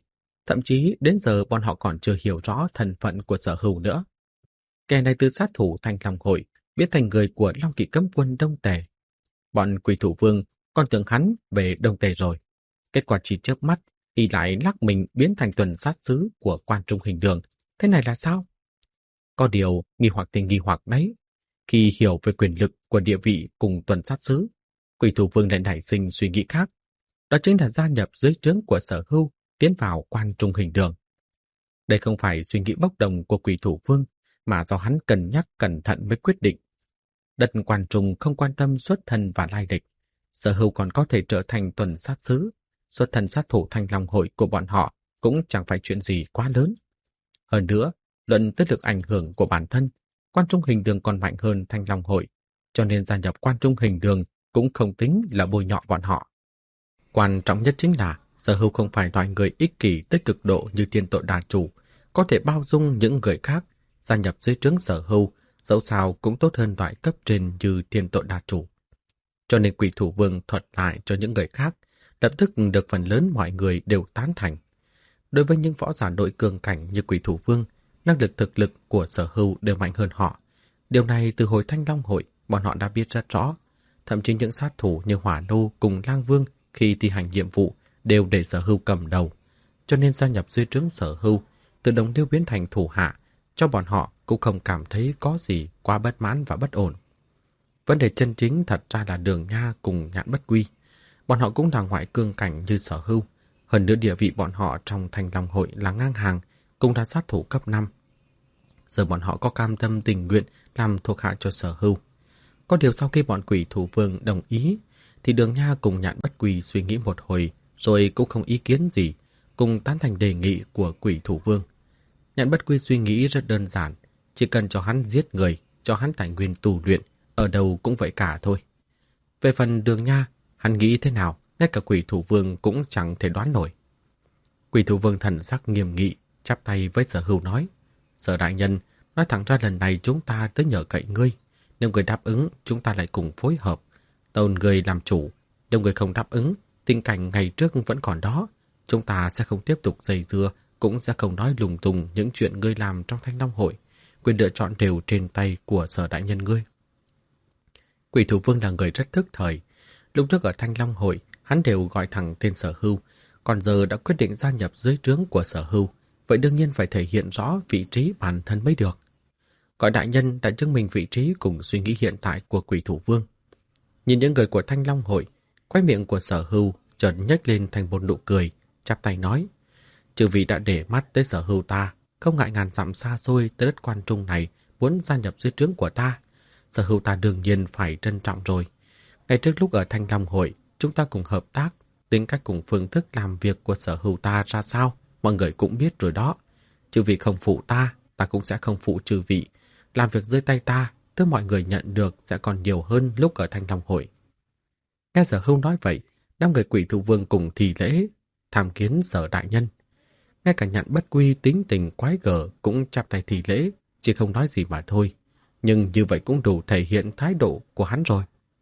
Thậm chí đến giờ bọn họ còn chưa hiểu rõ thân phận của Sở Hưu nữa. Kẻ này từ sát thủ Thanh Long Hội biến thành người của Long Kỵ cấm quân Đông Tề. Bọn quỷ thủ vương còn tưởng hắn về Đông Tề rồi. Kết quả chỉ chớp mắt y lại lắc mình biến thành tuần sát sứ của quan trung hình đường. Thế này là sao? Có điều nghi hoặc thì nghi hoặc đấy. Khi hiểu về quyền lực của địa vị cùng tuần sát sứ, quỷ thủ vương lại nảy sinh suy nghĩ khác. Đó chính là gia nhập dưới trướng của Sở Hưu, tiến vào quan trung hình đường. Đây không phải suy nghĩ bốc đồng của quỷ thủ vương, mà do hắn cân nhắc cẩn thận mới quyết định. Đất quan trung không quan tâm xuất thân và lai lịch. Sở Hưu còn có thể trở thành tuần sát sứ. Xuất thân sát thủ Thanh Long Hội của bọn họ cũng chẳng phải chuyện gì quá lớn. Hơn nữa, luận tới lực ảnh hưởng của bản thân, quan trung hình đường còn mạnh hơn Thanh Long Hội, cho nên gia nhập quan trung hình đường cũng không tính là bôi nhọ bọn họ. Quan trọng nhất chính là Sở Hưu không phải loại người ích kỷ tới cực độ như Thiên Tội Đà Chủ, có thể bao dung những người khác. Gia nhập dưới trướng Sở Hưu dẫu sao cũng tốt hơn loại cấp trên như Thiên Tội Đà Chủ. Cho nên quỷ thủ vương thuật lại cho những người khác, lập tức được phần lớn mọi người đều tán thành. Đối với những võ giả đội cường cảnh như quỷ thủ vương, năng lực thực lực của Sở Hưu đều mạnh hơn họ. Điều này từ hồi Thanh Long Hội bọn họ đã biết rất rõ. Thậm chí những sát thủ như Hỏa Lô cùng Lang Vương khi thi hành nhiệm vụ đều để Sở Hưu cầm đầu. Cho nên gia nhập dưới trướng Sở Hưu, từ đồng liêu biến thành thủ hạ, cho bọn họ cũng không cảm thấy có gì quá bất mãn và bất ổn. Vấn đề chân chính thật ra là Đường Nha cùng Nhạn Bất Quy. Bọn họ cũng là ngoại cương cảnh như Sở Hưu. Hơn nữa địa vị bọn họ trong Thanh Long Hội là ngang hàng, cũng là sát thủ cấp năm. Giờ bọn họ có cam tâm tình nguyện làm thuộc hạ cho Sở Hưu. Có điều sau khi bọn quỷ thủ vương đồng ý, thì Đường Nha cùng Nhạn Bất Quy suy nghĩ một hồi, rồi cũng không ý kiến gì, cùng tán thành đề nghị của quỷ thủ vương. Nhạn Bất Quy suy nghĩ rất đơn giản, chỉ cần cho hắn giết người, cho hắn tài nguyên tu luyện, ở đâu cũng vậy cả thôi. Về phần Đường Nha, hắn nghĩ thế nào, ngay cả quỷ thủ vương cũng chẳng thể đoán nổi. Quỷ thủ vương thần sắc nghiêm nghị, chắp tay với Sở Hưu nói: Sở đại nhân, nói thẳng ra lần này chúng ta tới nhờ cậy ngươi. Nếu người đáp ứng, chúng ta lại cùng phối hợp. Tôn người làm chủ. Nếu người không đáp ứng, tình cảnh ngày trước vẫn còn đó. Chúng ta sẽ không tiếp tục dây dưa, cũng sẽ không nói lùng tung những chuyện ngươi làm trong Thanh Long Hội. Quyền lựa chọn đều trên tay của Sở đại nhân ngươi. Quỷ thủ vương là người rất thức thời. Lúc trước ở Thanh Long Hội, hắn đều gọi thẳng tên Sở Hưu, còn giờ đã quyết định gia nhập dưới trướng của Sở Hưu, vậy đương nhiên phải thể hiện rõ vị trí bản thân mới được. Gọi đại nhân đã chứng minh vị trí cùng suy nghĩ hiện tại của quỷ thủ vương. Nhìn những người của Thanh Long Hội, khóe miệng của Sở Hưu chợt nhếch lên thành một nụ cười, chắp tay nói: Chư vị đã để mắt tới Sở Hưu ta, không ngại ngàn dặm xa xôi tới đất quan trung này muốn gia nhập dưới trướng của ta. Sở Hưu ta đương nhiên phải trân trọng rồi. Ngày trước lúc ở Thanh Long Hội, chúng ta cùng hợp tác, tính cách cùng phương thức làm việc của Sở Hưu ta ra sao, mọi người cũng biết rồi đó. Chư vị không phụ ta, ta cũng sẽ không phụ chư vị. Làm việc dưới tay ta, thứ mọi người nhận được sẽ còn nhiều hơn lúc ở Thanh Long Hội. Nghe Sở Hưu nói vậy, đám người quỷ thủ vương cùng thì lễ, tham kiến Sở đại nhân. Ngay cả Nhạn Bất Quy tính tình quái gở cũng chắp tay thì lễ, chỉ không nói gì mà thôi. Nhưng như vậy cũng đủ thể hiện thái độ của hắn rồi.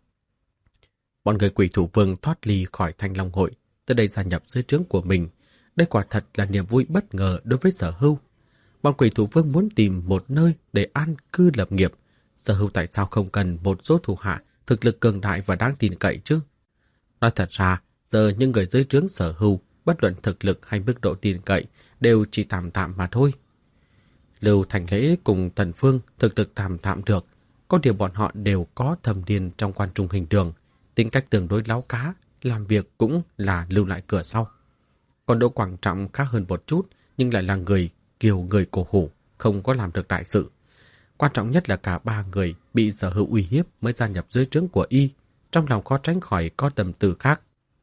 Bọn người quỷ thủ vương thoát ly khỏi Thanh Long Hội, tới đây gia nhập dưới trướng của mình. Đây quả thật là niềm vui bất ngờ đối với Sở Hưu. Bọn quỷ thủ vương muốn tìm một nơi để an cư lập nghiệp. Sở Hưu tại sao không cần một số thủ hạ thực lực cường đại và đáng tin cậy chứ? Nói thật ra, giờ những người dưới trướng Sở Hưu, bất luận thực lực hay mức độ tin cậy, đều chỉ tạm tạm mà thôi. Lưu Thành Lễ cùng Thần Phương thực lực tạm tạm được, có điều bọn họ đều có thâm niên trong quan trung hình đường, tính cách tương đối láo cá, làm việc cũng là lưu lại cửa sau. Còn Đỗ Quảng Trọng khác hơn một chút, nhưng lại là người kiều người cổ hủ, không có làm được đại sự. Quan trọng nhất là cả ba người bị Sở Hưu uy hiếp mới gia nhập dưới trướng của y, trong lòng khó tránh khỏi có tầm tư khác.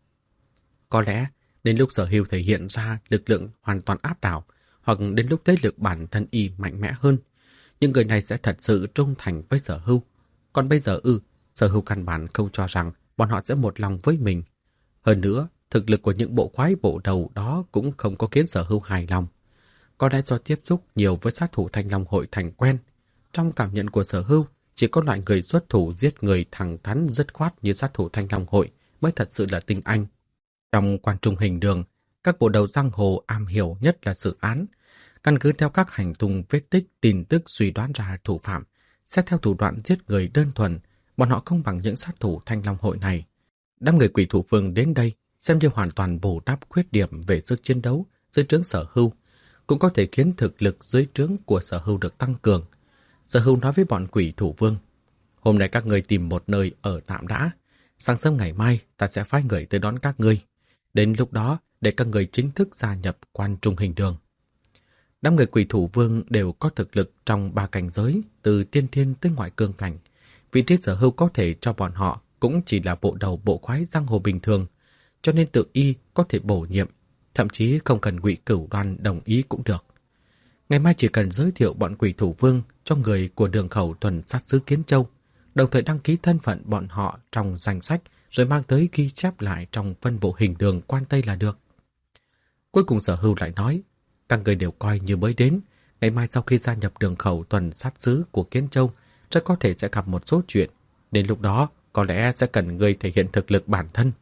Có lẽ đến lúc Sở Hưu thể hiện ra lực lượng hoàn toàn áp đảo, hoặc đến lúc thế lực bản thân y mạnh mẽ hơn, những người này sẽ thật sự trung thành với Sở Hưu. Còn bây giờ ư, Sở Hưu căn bản không cho rằng bọn họ sẽ một lòng với mình. Hơn nữa, thực lực của những bộ khoái bộ đầu đó cũng không có khiến Sở Hưu hài lòng. Có lẽ do tiếp xúc nhiều với sát thủ Thanh Long Hội thành quen, trong cảm nhận của Sở Hưu, chỉ có loại người xuất thủ giết người thẳng thắn dứt khoát như sát thủ Thanh Long Hội mới thật sự là tinh anh. Trong quan trung hình đường, Các bộ đầu giang hồ am hiểu nhất là xử án. Căn cứ theo các hành tung vết tích tin tức suy đoán ra thủ phạm, xét theo thủ đoạn giết người đơn thuần, bọn họ không bằng những sát thủ Thanh Long hội này. Đám người Quỷ Thủ Vương đến đây xem như hoàn toàn bù đắp khuyết điểm về sức chiến đấu dưới trướng Sở Hưu, cũng có thể khiến thực lực dưới trướng của Sở Hưu được tăng cường. Sở Hưu nói với bọn Quỷ Thủ Vương: "Hôm nay các người tìm một nơi ở tạm đã, sáng sớm ngày mai ta sẽ phái người tới đón các ngươi. Đến lúc đó để các người chính thức gia nhập Quan Trung Hình Đường." Đám người Quỷ Thủ Vương đều có thực lực trong ba cảnh giới, từ tiên thiên tới ngoại cương cảnh. Vị trí Sở Hưu có thể cho bọn họ cũng chỉ là bộ đầu bộ khoái giang hồ bình thường, cho nên tự y có thể bổ nhiệm, thậm chí không cần Ngụy Cửu Đoan đồng ý cũng được. Ngày mai chỉ cần giới thiệu bọn Quỷ Thủ Vương cho người của đường khẩu tuần sát sứ Kiến Châu, đồng thời đăng ký thân phận bọn họ trong danh sách rồi mang tới ghi chép lại trong phân bộ hình đường Quan Tây là được. Cuối cùng Sở Hưu lại nói: "Các người đều coi như mới đến, ngày mai sau khi gia nhập đường khẩu tuần sát sứ của Kiến Châu, rất có thể sẽ gặp một số chuyện, đến lúc đó có lẽ sẽ cần người thể hiện thực lực bản thân."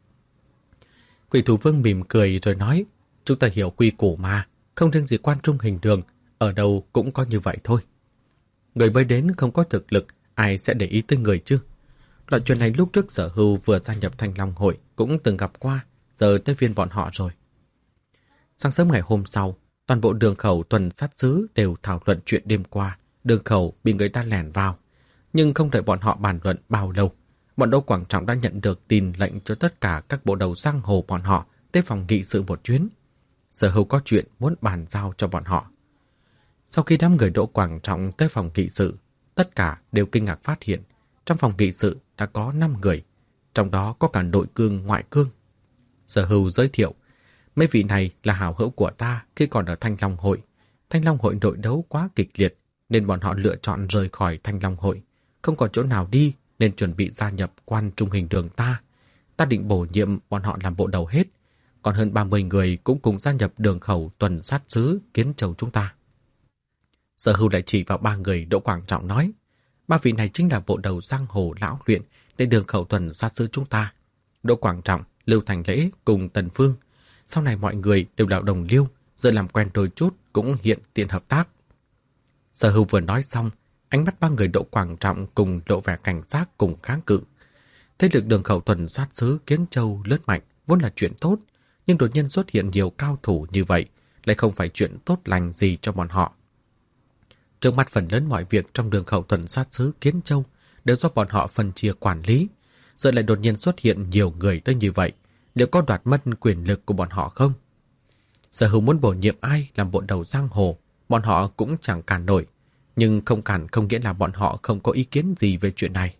Quỷ Thủ Vương mỉm cười rồi nói: "Chúng ta hiểu quy củ mà, không riêng gì Quan Trung Hình Đường, ở đâu cũng có như vậy thôi. Người mới đến không có thực lực, ai sẽ để ý tới người chứ? Loại chuyện này lúc trước Sở Hưu vừa gia nhập Thanh Long hội cũng từng gặp qua, giờ tới viên bọn họ rồi." Sáng sớm ngày hôm sau, toàn bộ đường khẩu tuần sát sứ đều thảo luận chuyện đêm qua đường khẩu bị người ta lẻn vào. Nhưng không đợi bọn họ bàn luận bao lâu, bọn Đỗ Quảng Trọng đã nhận được tin lệnh cho tất cả các bộ đầu giang hồ bọn họ tới phòng nghị sự một chuyến. Sở Hưu có chuyện muốn bàn giao cho bọn họ. Sau khi đám người Đỗ Quảng Trọng tới phòng nghị sự, tất cả đều kinh ngạc phát hiện trong phòng nghị sự đã có năm người, trong đó có cả nội cương ngoại cương. Sở Hưu giới thiệu: "Mấy vị này là hảo hữu của ta khi còn ở Thanh Long hội. Thanh Long hội nội đấu quá kịch liệt nên bọn họ lựa chọn rời khỏi Thanh Long hội, không còn chỗ nào đi nên chuẩn bị gia nhập Quan Trung Hình Đường ta. Ta định bổ nhiệm bọn họ làm bộ đầu hết, còn hơn ba mươi người cũng cùng gia nhập đường khẩu tuần sát sứ Kiến Châu chúng ta." Sở Hưu lại chỉ vào ba người Đỗ Quảng Trọng nói: "Ba vị này chính là bộ đầu giang hồ lão luyện để đường khẩu tuần sát sứ chúng ta. Đỗ Quảng Trọng, Lưu Thành Lễ cùng Tần Phương. Sau này mọi người đều là đồng liêu, giờ làm quen đôi chút cũng hiện tiện hợp tác." Sở Hưu vừa nói xong, ánh mắt ba người Đỗ Quảng Trọng cùng lộ vẻ cảnh giác cùng kháng cự. Thế lực đường khẩu tuần sát sứ Kiến Châu lớn mạnh vốn là chuyện tốt, nhưng đột nhiên xuất hiện nhiều cao thủ như vậy lại không phải chuyện tốt lành gì cho bọn họ. Trước mắt phần lớn mọi việc trong đường khẩu tuần sát sứ Kiến Châu đều do bọn họ phân chia quản lý, giờ lại đột nhiên xuất hiện nhiều người tới như vậy, liệu có đoạt mất quyền lực của bọn họ không? Sở Hưu muốn bổ nhiệm ai làm bộ đầu giang hồ, bọn họ cũng chẳng cản nổi, nhưng không cản không nghĩa là bọn họ không có ý kiến gì về chuyện này.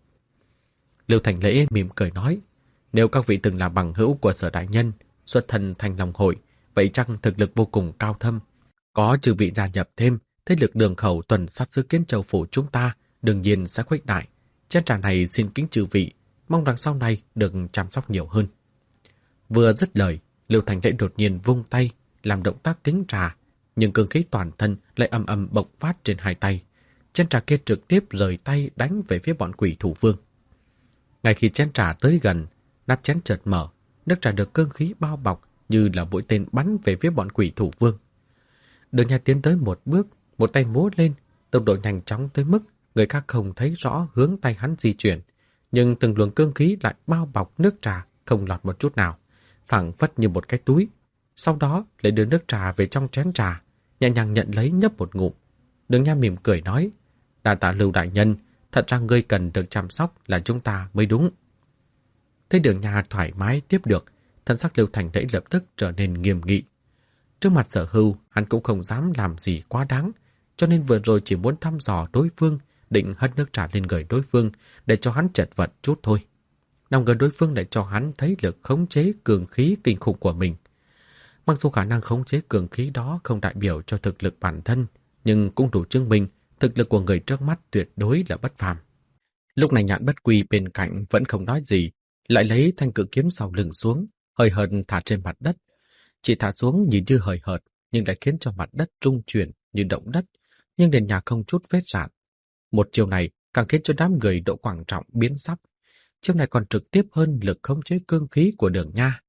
Lưu Thành Lễ mỉm cười nói: "Nếu các vị từng là bằng hữu của Sở đại nhân, xuất thân Thanh Long hội, vậy chắc thực lực vô cùng cao thâm. Có chư vị gia nhập thêm, thế lực đường khẩu tuần sát sứ Kiến Châu phủ chúng ta đương nhiên sẽ khuếch đại. Chén trà này xin kính chư vị, mong rằng sau này được chăm sóc nhiều hơn." Vừa dứt lời, Lưu Thành Lễ đột nhiên vung tay làm động tác kính trà, nhưng cương khí toàn thân lại ầm ầm bộc phát trên hai tay. Chén trà kia trực tiếp rời tay đánh về phía bọn Quỷ Thủ Vương. Ngay khi chén trà tới gần, nắp chén chợt mở, nước trà được cương khí bao bọc như là mũi tên bắn về phía bọn Quỷ Thủ Vương. Đường Nha tiến tới một bước, một tay múa lên, tốc độ nhanh chóng tới mức người khác không thấy rõ hướng tay hắn di chuyển, nhưng từng luồng cương khí lại bao bọc nước trà không lọt một chút nào, phảng phất như một cái túi. Sau đó lại đưa nước trà về trong chén trà, nhẹ nhàng nhận lấy nhấp một ngụm. Đường Nha mỉm cười nói: "Đa tạ Lưu đại nhân, thật ra ngươi cần được chăm sóc là chúng ta mới đúng." Thấy Đường Nha thoải mái tiếp được, thân sắc Lưu Thành Lễ lập tức trở nên nghiêm nghị. Trước mặt Sở Hưu, hắn cũng không dám làm gì quá đáng, cho nên vừa rồi chỉ muốn thăm dò đối phương, định hất nước trà lên người đối phương để cho hắn chật vật chút thôi. Nào ngờ đối phương lại cho hắn thấy lực khống chế cường khí kinh khủng của mình. Mặc dù khả năng khống chế cường khí đó không đại biểu cho thực lực bản thân, nhưng cũng đủ chứng minh thực lực của người trước mắt tuyệt đối là bất phàm. Lúc này Nhạn Bất Quy bên cạnh vẫn không nói gì, lại lấy thanh cự kiếm sau lưng xuống, hơi hợt thả trên mặt đất. Chỉ thả xuống nhìn như hời hợt, nhưng lại khiến cho mặt đất rung chuyển như động đất, nhưng nền nhà không chút vết rạn. Một chiều này càng khiến cho đám người Đỗ Quảng Trọng biến sắc. Chiêu này còn trực tiếp hơn lực khống chế cương khí của Đường Nha.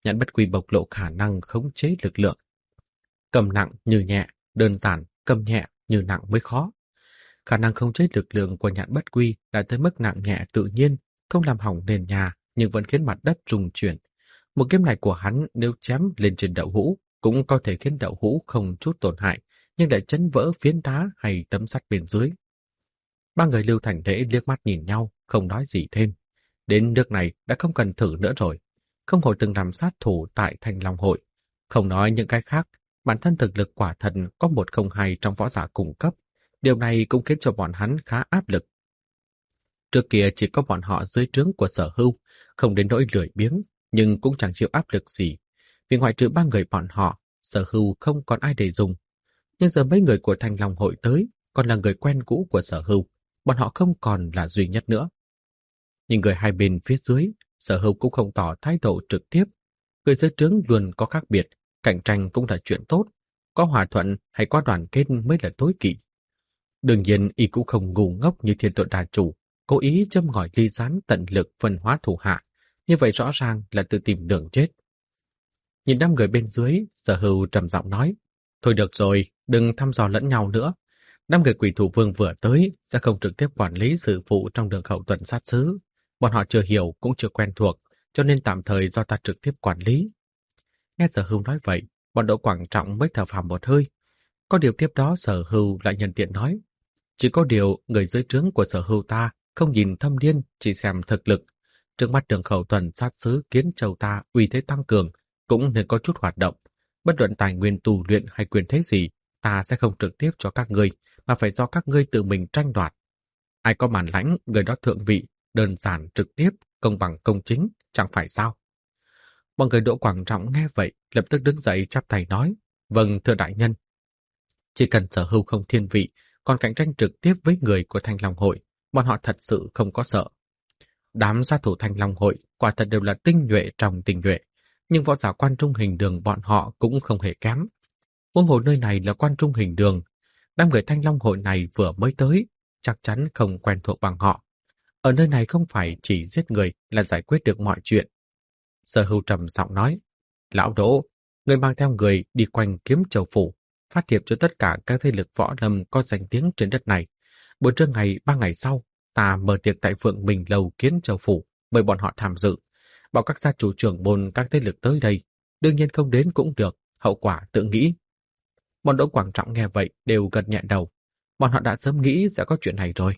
Nhãn Bất Quy bộc lộ khả năng khống chế lực lượng. Cầm nặng như nhẹ, đơn giản, cầm nhẹ như nặng mới khó. Khả năng khống chế lực lượng của Nhãn Bất Quy đã tới mức nặng nhẹ tự nhiên, không làm hỏng nền nhà nhưng vẫn khiến mặt đất rung chuyển. Một kiếm này của hắn nếu chém lên trên đậu hũ cũng có thể khiến đậu hũ không chút tổn hại, nhưng lại chấn vỡ phiến đá hay tấm sắt bên dưới. Ba người Lưu Thành Lễ liếc mắt nhìn nhau, không nói gì thêm. Đến nước này đã không cần thử nữa rồi. Không hồi từng làm sát thủ tại Thanh Long Hội. Không nói những cái khác, bản thân thực lực quả thật có một không hai trong võ giả cùng cấp. Điều này cũng khiến cho bọn hắn khá áp lực. Trước kia chỉ có bọn họ dưới trướng của Sở Hưu, không đến nỗi lười biếng, nhưng cũng chẳng chịu áp lực gì. Vì ngoại trừ ba người bọn họ, Sở Hưu không còn ai để dùng. Nhưng giờ mấy người của Thanh Long Hội tới, còn là người quen cũ của Sở Hưu, bọn họ không còn là duy nhất nữa. Nhưng người hai bên phía dưới, Sở Hưu cũng không tỏ thái độ trực tiếp. Người dưới trướng luôn có khác biệt, cạnh tranh cũng là chuyện tốt, có hòa thuận hay có đoàn kết mới là tối kỵ. Đương nhiên y cũng không ngu ngốc như Thiên Tuệ Đà Chủ, cố ý châm ngòi ly gián tận lực phân hóa thủ hạ, như vậy rõ ràng là tự tìm đường chết. Nhìn năm người bên dưới, Sở Hưu trầm giọng nói, thôi được rồi, đừng thăm dò lẫn nhau nữa. Năm người Quỷ Thủ Vương vừa tới sẽ không trực tiếp quản lý sự vụ trong đường hậu tuần sát xứ. Bọn họ chưa hiểu cũng chưa quen thuộc, cho nên tạm thời do ta trực tiếp quản lý. Nghe Sở Hưu nói vậy, bọn Đỗ Quảng Trọng mới thở phào một hơi. Có điều tiếp đó Sở Hưu lại nhân tiện nói, chỉ có điều người dưới trướng của Sở Hưu ta không nhìn thâm niên, chỉ xem thực lực. Trước mắt đường khẩu tuần sát xứ Kiến Châu ta uy thế tăng cường, cũng nên có chút hoạt động. Bất luận tài nguyên tu luyện hay quyền thế gì, ta sẽ không trực tiếp cho các ngươi, mà phải do các ngươi tự mình tranh đoạt. Ai có bản lãnh, người đó thượng vị, đơn giản trực tiếp, công bằng công chính, chẳng phải sao? Mọi người Đỗ Quảng Trọng nghe vậy, lập tức đứng dậy chắp tay nói, vâng thưa đại nhân. Chỉ cần Sở Hưu không thiên vị, còn cạnh tranh trực tiếp với người của Thanh Long Hội, bọn họ thật sự không có sợ. Đám sát thủ Thanh Long Hội quả thật đều là tinh nhuệ trong tinh nhuệ, nhưng võ giả Quan Trung Hình Đường bọn họ cũng không hề kém. Huống hồ nơi này là Quan Trung Hình Đường, đám người Thanh Long Hội này vừa mới tới, chắc chắn không quen thuộc bằng họ. Ở nơi này không phải chỉ giết người là giải quyết được mọi chuyện. Sở Hưu trầm giọng nói, lão Đỗ, người mang theo người đi quanh Kiếm Châu Phủ, phát thiệp cho tất cả các thế lực võ lâm có danh tiếng trên đất này. Buổi trưa ngày ba ngày sau, ta mở tiệc tại Phượng Minh Lầu Kiến Châu Phủ, mời bọn họ tham dự. Bảo các gia chủ trưởng môn các thế lực tới đây, đương nhiên không đến cũng được, hậu quả tự nghĩ. Bọn Đỗ Quảng Trọng nghe vậy đều gật nhẹ đầu, bọn họ đã sớm nghĩ sẽ có chuyện này rồi.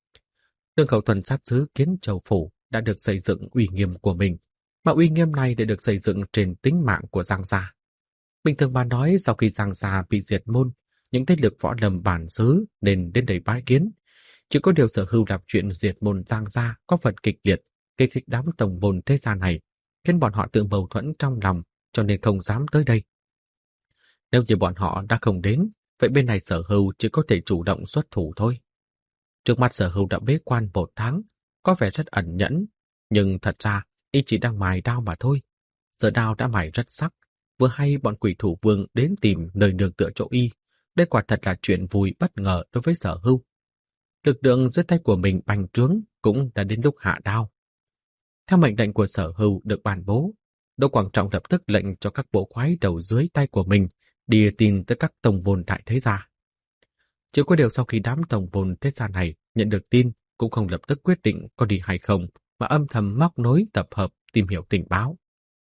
Đường khẩu tuần sát xứ Kiến Châu Phủ đã được xây dựng uy nghiêm của mình, mà uy nghiêm này đã được xây dựng trên tính mạng của Giang gia. Bình thường mà nói, sau khi Giang gia bị diệt môn, những thế lực võ lâm bản xứ nên đến đây bái kiến. Chỉ có điều Sở Hưu làm chuyện diệt môn Giang gia có phần kịch liệt, kích thích đám tổng môn thế gia này, khiến bọn họ tự mâu thuẫn trong lòng, cho nên không dám tới đây. Nếu như bọn họ đã không đến, vậy bên này Sở Hưu chỉ có thể chủ động xuất thủ thôi. Trước mắt Sở Hưu đã bế quan một tháng, có vẻ rất ẩn nhẫn, nhưng thật ra y chỉ đang mài đao mà thôi. Giờ đao đã mài rất sắc, vừa hay bọn Quỷ Thủ Vương đến tìm nơi nương tựa chỗ y. Đây quả thật là chuyện vui bất ngờ đối với Sở Hưu. Lực lượng dưới tay của mình bành trướng cũng đã đến lúc hạ đao. Theo mệnh lệnh của Sở Hưu được ban bố, Đỗ Quảng Trọng lập tức lệnh cho các bộ khoái đầu dưới tay của mình đi tin tới các tổng môn đại thế gia. Chỉ có điều sau khi đám tổng môn thế gia này nhận được tin, cũng không lập tức quyết định có đi hay không, mà âm thầm móc nối tập hợp tìm hiểu tình báo.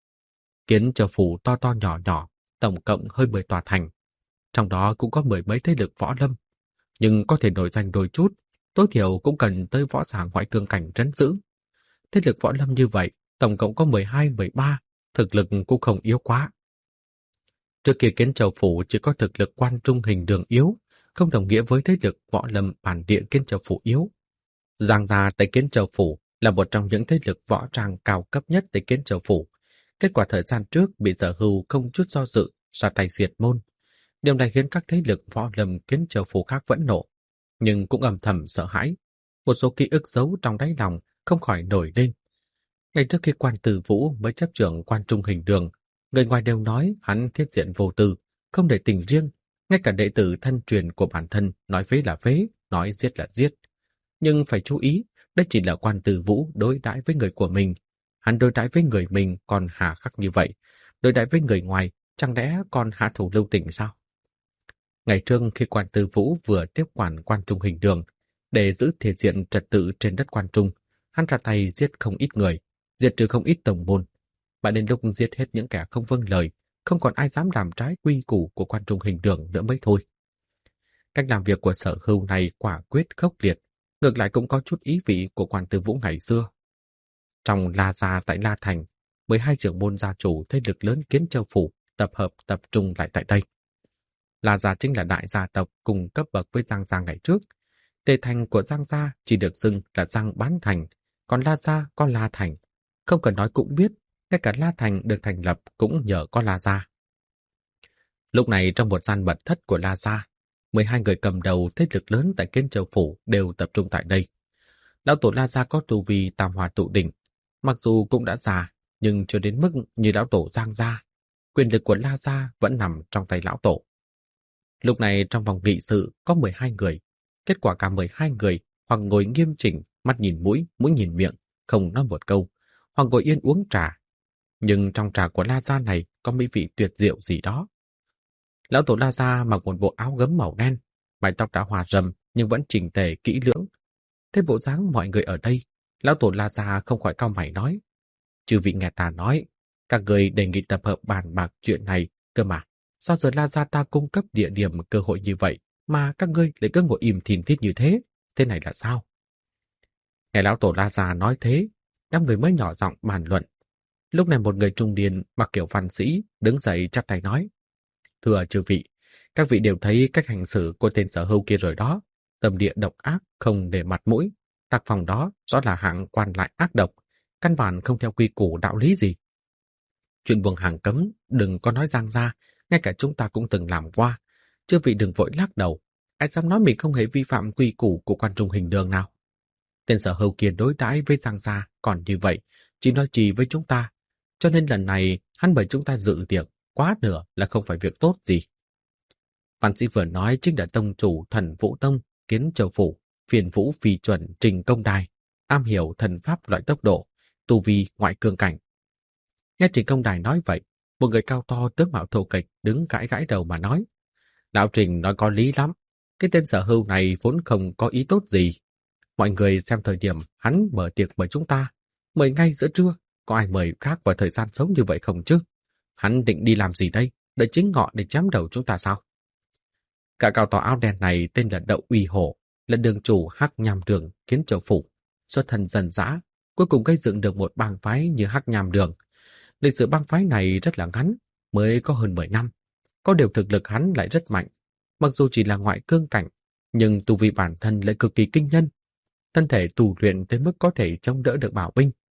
Kiến Châu Phủ to to nhỏ nhỏ, tổng cộng hơn mười tòa thành, trong đó cũng có mười mấy thế lực võ lâm, nhưng có thể nổi danh đôi chút, tối thiểu cũng cần tới võ giả ngoại cương cảnh trấn giữ. Thế lực võ lâm như vậy, tổng cộng có mười hai mười ba, thực lực cũng không yếu quá. Trước kia Kiến Châu Phủ chỉ có thực lực Quan Trung Hình Đường yếu, không đồng nghĩa với thế lực võ lâm bản địa Kiến Châu Phủ yếu. Giang gia tại Kiến Châu Phủ là một trong những thế lực võ trang cao cấp nhất tại Kiến Châu Phủ. Kết quả thời gian trước bị Sở Hưu không chút do dự ra tay diệt môn. Điều này khiến các thế lực võ lâm Kiến Châu Phủ khác vẫn nộ, nhưng cũng âm thầm sợ hãi. Một số ký ức giấu trong đáy lòng không khỏi nổi lên. Ngay trước khi Quan Tử Vũ mới chấp trưởng Quan Trung Hình Đường, người ngoài đều nói hắn thiết diện vô tư, không để tình riêng. Ngay cả đệ tử thân truyền của bản thân nói phế là phế, nói giết là giết. Nhưng phải chú ý, đây chỉ là Quan Tử Vũ đối đãi với người của mình. Hắn đối đãi với người mình còn hà khắc như vậy, đối đãi với người ngoài chẳng lẽ còn hạ thủ lưu tình sao? Ngày trước khi quan tư Vũ vừa tiếp quản quan trung hình đường, để giữ thể diện trật tự trên đất quan trung, hắn ra tay giết không ít người, diệt trừ không ít tổng môn. Mà đến lúc giết hết những kẻ không vâng lời, không còn ai dám làm trái quy củ của quan trung hình đường nữa mới thôi. Cách làm việc của Sở Hưu này quả quyết khốc liệt, ngược lại cũng có chút ý vị của quan tư Vũ ngày xưa. Trong La Gia tại La Thành, mười hai trưởng môn gia chủ thế lực lớn Kiến Châu Phủ tập hợp tập trung lại tại đây. La Gia chính là đại gia tộc cùng cấp bậc với Giang Gia ngày trước. Tề thành của Giang Gia chỉ được xưng là Giang Bán Thành, còn La Gia có La Thành. Không cần nói cũng biết, ngay cả La Thành được thành lập cũng nhờ có La Gia. Lúc này trong một gian mật thất của La Gia, mười hai người cầm đầu thế lực lớn tại Kiến Châu Phủ đều tập trung tại đây. Lão tổ La Gia có tu vi tam hòa tụ đỉnh, mặc dù cũng đã già, nhưng chưa đến mức như lão tổ Giang Gia. Quyền lực của La Gia vẫn nằm trong tay lão tổ. Lúc này trong vòng nghị sự có mười hai người. Kết quả cả mười hai người hoặc ngồi nghiêm chỉnh, mắt nhìn mũi, mũi nhìn miệng, không nói một câu, hoặc ngồi yên uống trà. Nhưng trong trà của La Gia này có mỹ vị tuyệt diệu gì đó. Lão tổ La Gia mặc một bộ áo gấm màu đen, mái tóc đã hòa râm nhưng vẫn chỉnh tề kỹ lưỡng. Thế bộ dáng mọi người ở đây, lão tổ La Gia không khỏi cau mày nói: "Chư vị nghe ta nói, các người đề nghị tập hợp bàn bạc chuyện này cơ mà. Sao giờ La Gia ta cung cấp địa điểm cơ hội như vậy mà các ngươi lại cứ ngồi im thìn thít như thế? Thế này là sao?" Nghe lão tổ La Gia nói thế, đám người mới nhỏ giọng bàn luận. Lúc này một người trung niên mặc kiểu văn sĩ đứng dậy chắp tay nói: "Thưa chư vị, các vị đều thấy cách hành xử của tên Sở Hưu kia rồi đó. Tâm địa độc ác, không để mặt mũi. Tác phong đó rõ là hạng quan lại ác độc, căn bản không theo quy củ đạo lý gì. Chuyện buông hàng cấm, đừng có nói Giang Gia, ngay cả chúng ta cũng từng làm qua. Chư vị đừng vội lắc đầu, ai dám nói mình không hề vi phạm quy củ của quan trung hình đường nào. Tên Sở Hưu kia đối đãi với Giang Gia còn như vậy, chỉ nói chỉ với chúng ta. Cho nên lần này hắn mời chúng ta dự tiệc, quá nửa là không phải việc tốt gì." Văn sĩ vừa nói chính là tông chủ Thần Vũ Tông, Kiến Châu Phủ, phiền vũ phi chuẩn Trình Công Đài, am hiểu thần pháp loại tốc độ, tu vi ngoại cương cảnh. Nghe Trình Công Đài nói vậy, một người cao to tướng mạo thô kệch đứng gãi gãi đầu mà nói: "Lão Trình nói có lý lắm, cái tên Sở Hưu này vốn không có ý tốt gì. Mọi người xem thời điểm hắn mở tiệc mời chúng ta, mời ngay giữa trưa, có ai mời khác vào thời gian sống như vậy không chứ? Hắn định đi làm gì đây? Đợi chính ngọ để chém đầu chúng ta sao?" Cả cao to áo đen này tên là Đậu Uy Hổ, là đường chủ Hắc Nham Đường, Kiến Châu Phủ, xuất thân dần dã, cuối cùng gây dựng được một bang phái như Hắc Nham Đường. Lịch sử bang phái này rất là ngắn, mới có hơn mười năm. Có điều thực lực hắn lại rất mạnh, mặc dù chỉ là ngoại cương cảnh, nhưng tu vi bản thân lại cực kỳ kinh nhân. Thân thể tu luyện tới mức có thể chống đỡ được bảo binh.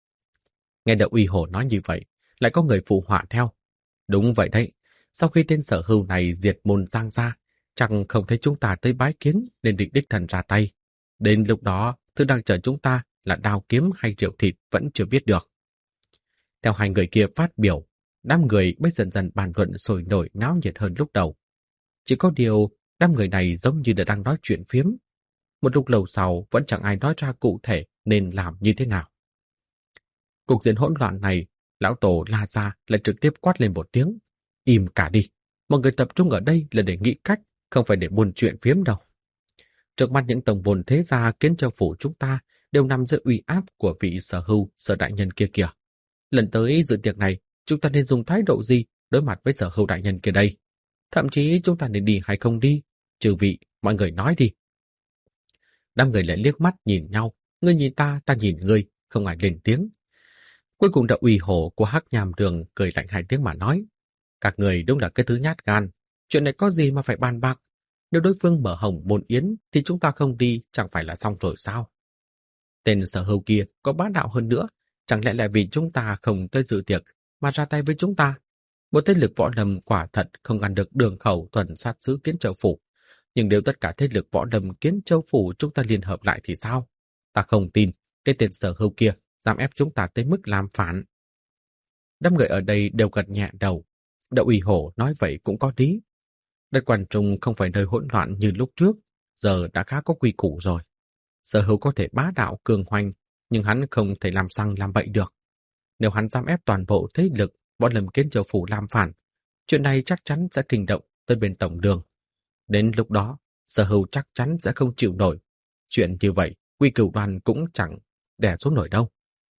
Nghe Đậu Uy Hổ nói như vậy, lại có người phụ họa theo. Đúng vậy đấy, sau khi tên Sở Hưu này diệt môn Giang Gia, chẳng không thấy chúng ta tới bái kiến nên định đích thần ra tay. Đến lúc đó, thứ đang chờ chúng ta là đao kiếm hay rượu thịt vẫn chưa biết được. Theo hai người kia phát biểu, đám người mới dần dần bàn luận sôi nổi náo nhiệt hơn lúc đầu. Chỉ có điều, đám người này giống như là đang nói chuyện phiếm. Một lúc lâu sau vẫn chẳng ai nói ra cụ thể nên làm như thế nào. Cục diện hỗn loạn này, lão tổ La Gia lại trực tiếp quát lên một tiếng: "Im cả đi, mọi người tập trung ở đây là để nghĩ cách, không phải để buôn chuyện phiếm đâu." Trước mắt những tổng bồn thế gia Kiến Châu Phủ chúng ta đều nằm dưới uy áp của vị Sở Hưu, Sở đại nhân kia kìa. Lần tới dự tiệc này, chúng ta nên dùng thái độ gì đối mặt với Sở Hưu đại nhân kia đây? Thậm chí chúng ta nên đi hay không đi? Chư vị, mọi người nói đi. Đám người lại liếc mắt nhìn nhau, ngươi nhìn ta, ta nhìn ngươi, không ai lên tiếng. Cuối cùng Đậu Uy Hổ của Hắc Nham Đường cười lạnh hai tiếng mà nói: "Các người đúng là cái thứ nhát gan, chuyện này có gì mà phải bàn bạc? Nếu đối phương mở hồng bồn yến thì chúng ta không đi chẳng phải là xong rồi sao? Tên Sở Hưu kia có bá đạo hơn nữa, chẳng lẽ lại vì chúng ta không tới dự tiệc mà ra tay với chúng ta? Một thế lực võ lâm quả thật không ngăn được đường khẩu tuần sát sứ Kiến Châu Phủ. Nhưng nếu tất cả thế lực võ lâm Kiến Châu Phủ chúng ta liên hợp lại thì sao? Ta không tin cái tên Sở Hưu kia dám ép chúng ta tới mức làm phản." Đám người ở đây đều gật nhẹ đầu. Đậu Uy Hổ nói vậy cũng có lý. Đất Quan Trung không phải nơi hỗn loạn như lúc trước, giờ đã khá có quy củ rồi. Sở Hưu có thể bá đạo cường hoành, nhưng hắn không thể làm xăng làm bậy được. Nếu hắn dám ép toàn bộ thế lực võ lâm Kiến Châu phủ làm phản, chuyện này chắc chắn sẽ kinh động tới bên tổng đường. Đến lúc đó, Sở Hưu chắc chắn sẽ không chịu nổi. Chuyện như vậy, Quy Cửu Đoan cũng chẳng đè xuống nổi đâu.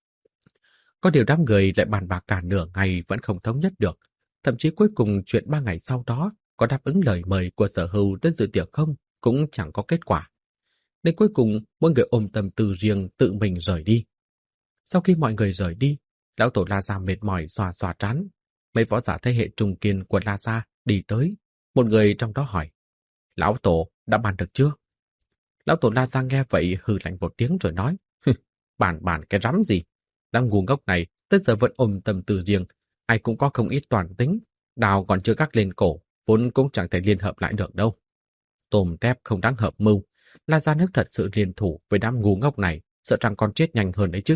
Có điều đám người lại bàn bạc cả nửa ngày vẫn không thống nhất được. Thậm chí cuối cùng chuyện ba ngày sau đó có đáp ứng lời mời của Sở Hưu tới dự tiệc không cũng chẳng có kết quả. Đến cuối cùng, mỗi người ôm tâm tư riêng tự mình rời đi. Sau khi mọi người rời đi, lão tổ La Gia mệt mỏi xòa xòa trán. Mấy võ giả thế hệ trung kiên của La Gia đi tới. Một người trong đó hỏi, lão tổ đã bàn được chưa? Lão tổ La Gia nghe vậy hừ lạnh một tiếng rồi nói, bàn bàn cái rắm gì? Đám ngu ngốc này tới giờ vẫn ôm tâm tư riêng, ai cũng có không ít toàn tính, đào còn chưa cắt lên cổ, vốn cũng chẳng thể liên hợp lại được đâu. Tôm tép không đáng hợp mưu, La Gia nếu thật sự liên thủ với đám ngu ngốc này, sợ rằng con chết nhanh hơn đấy chứ.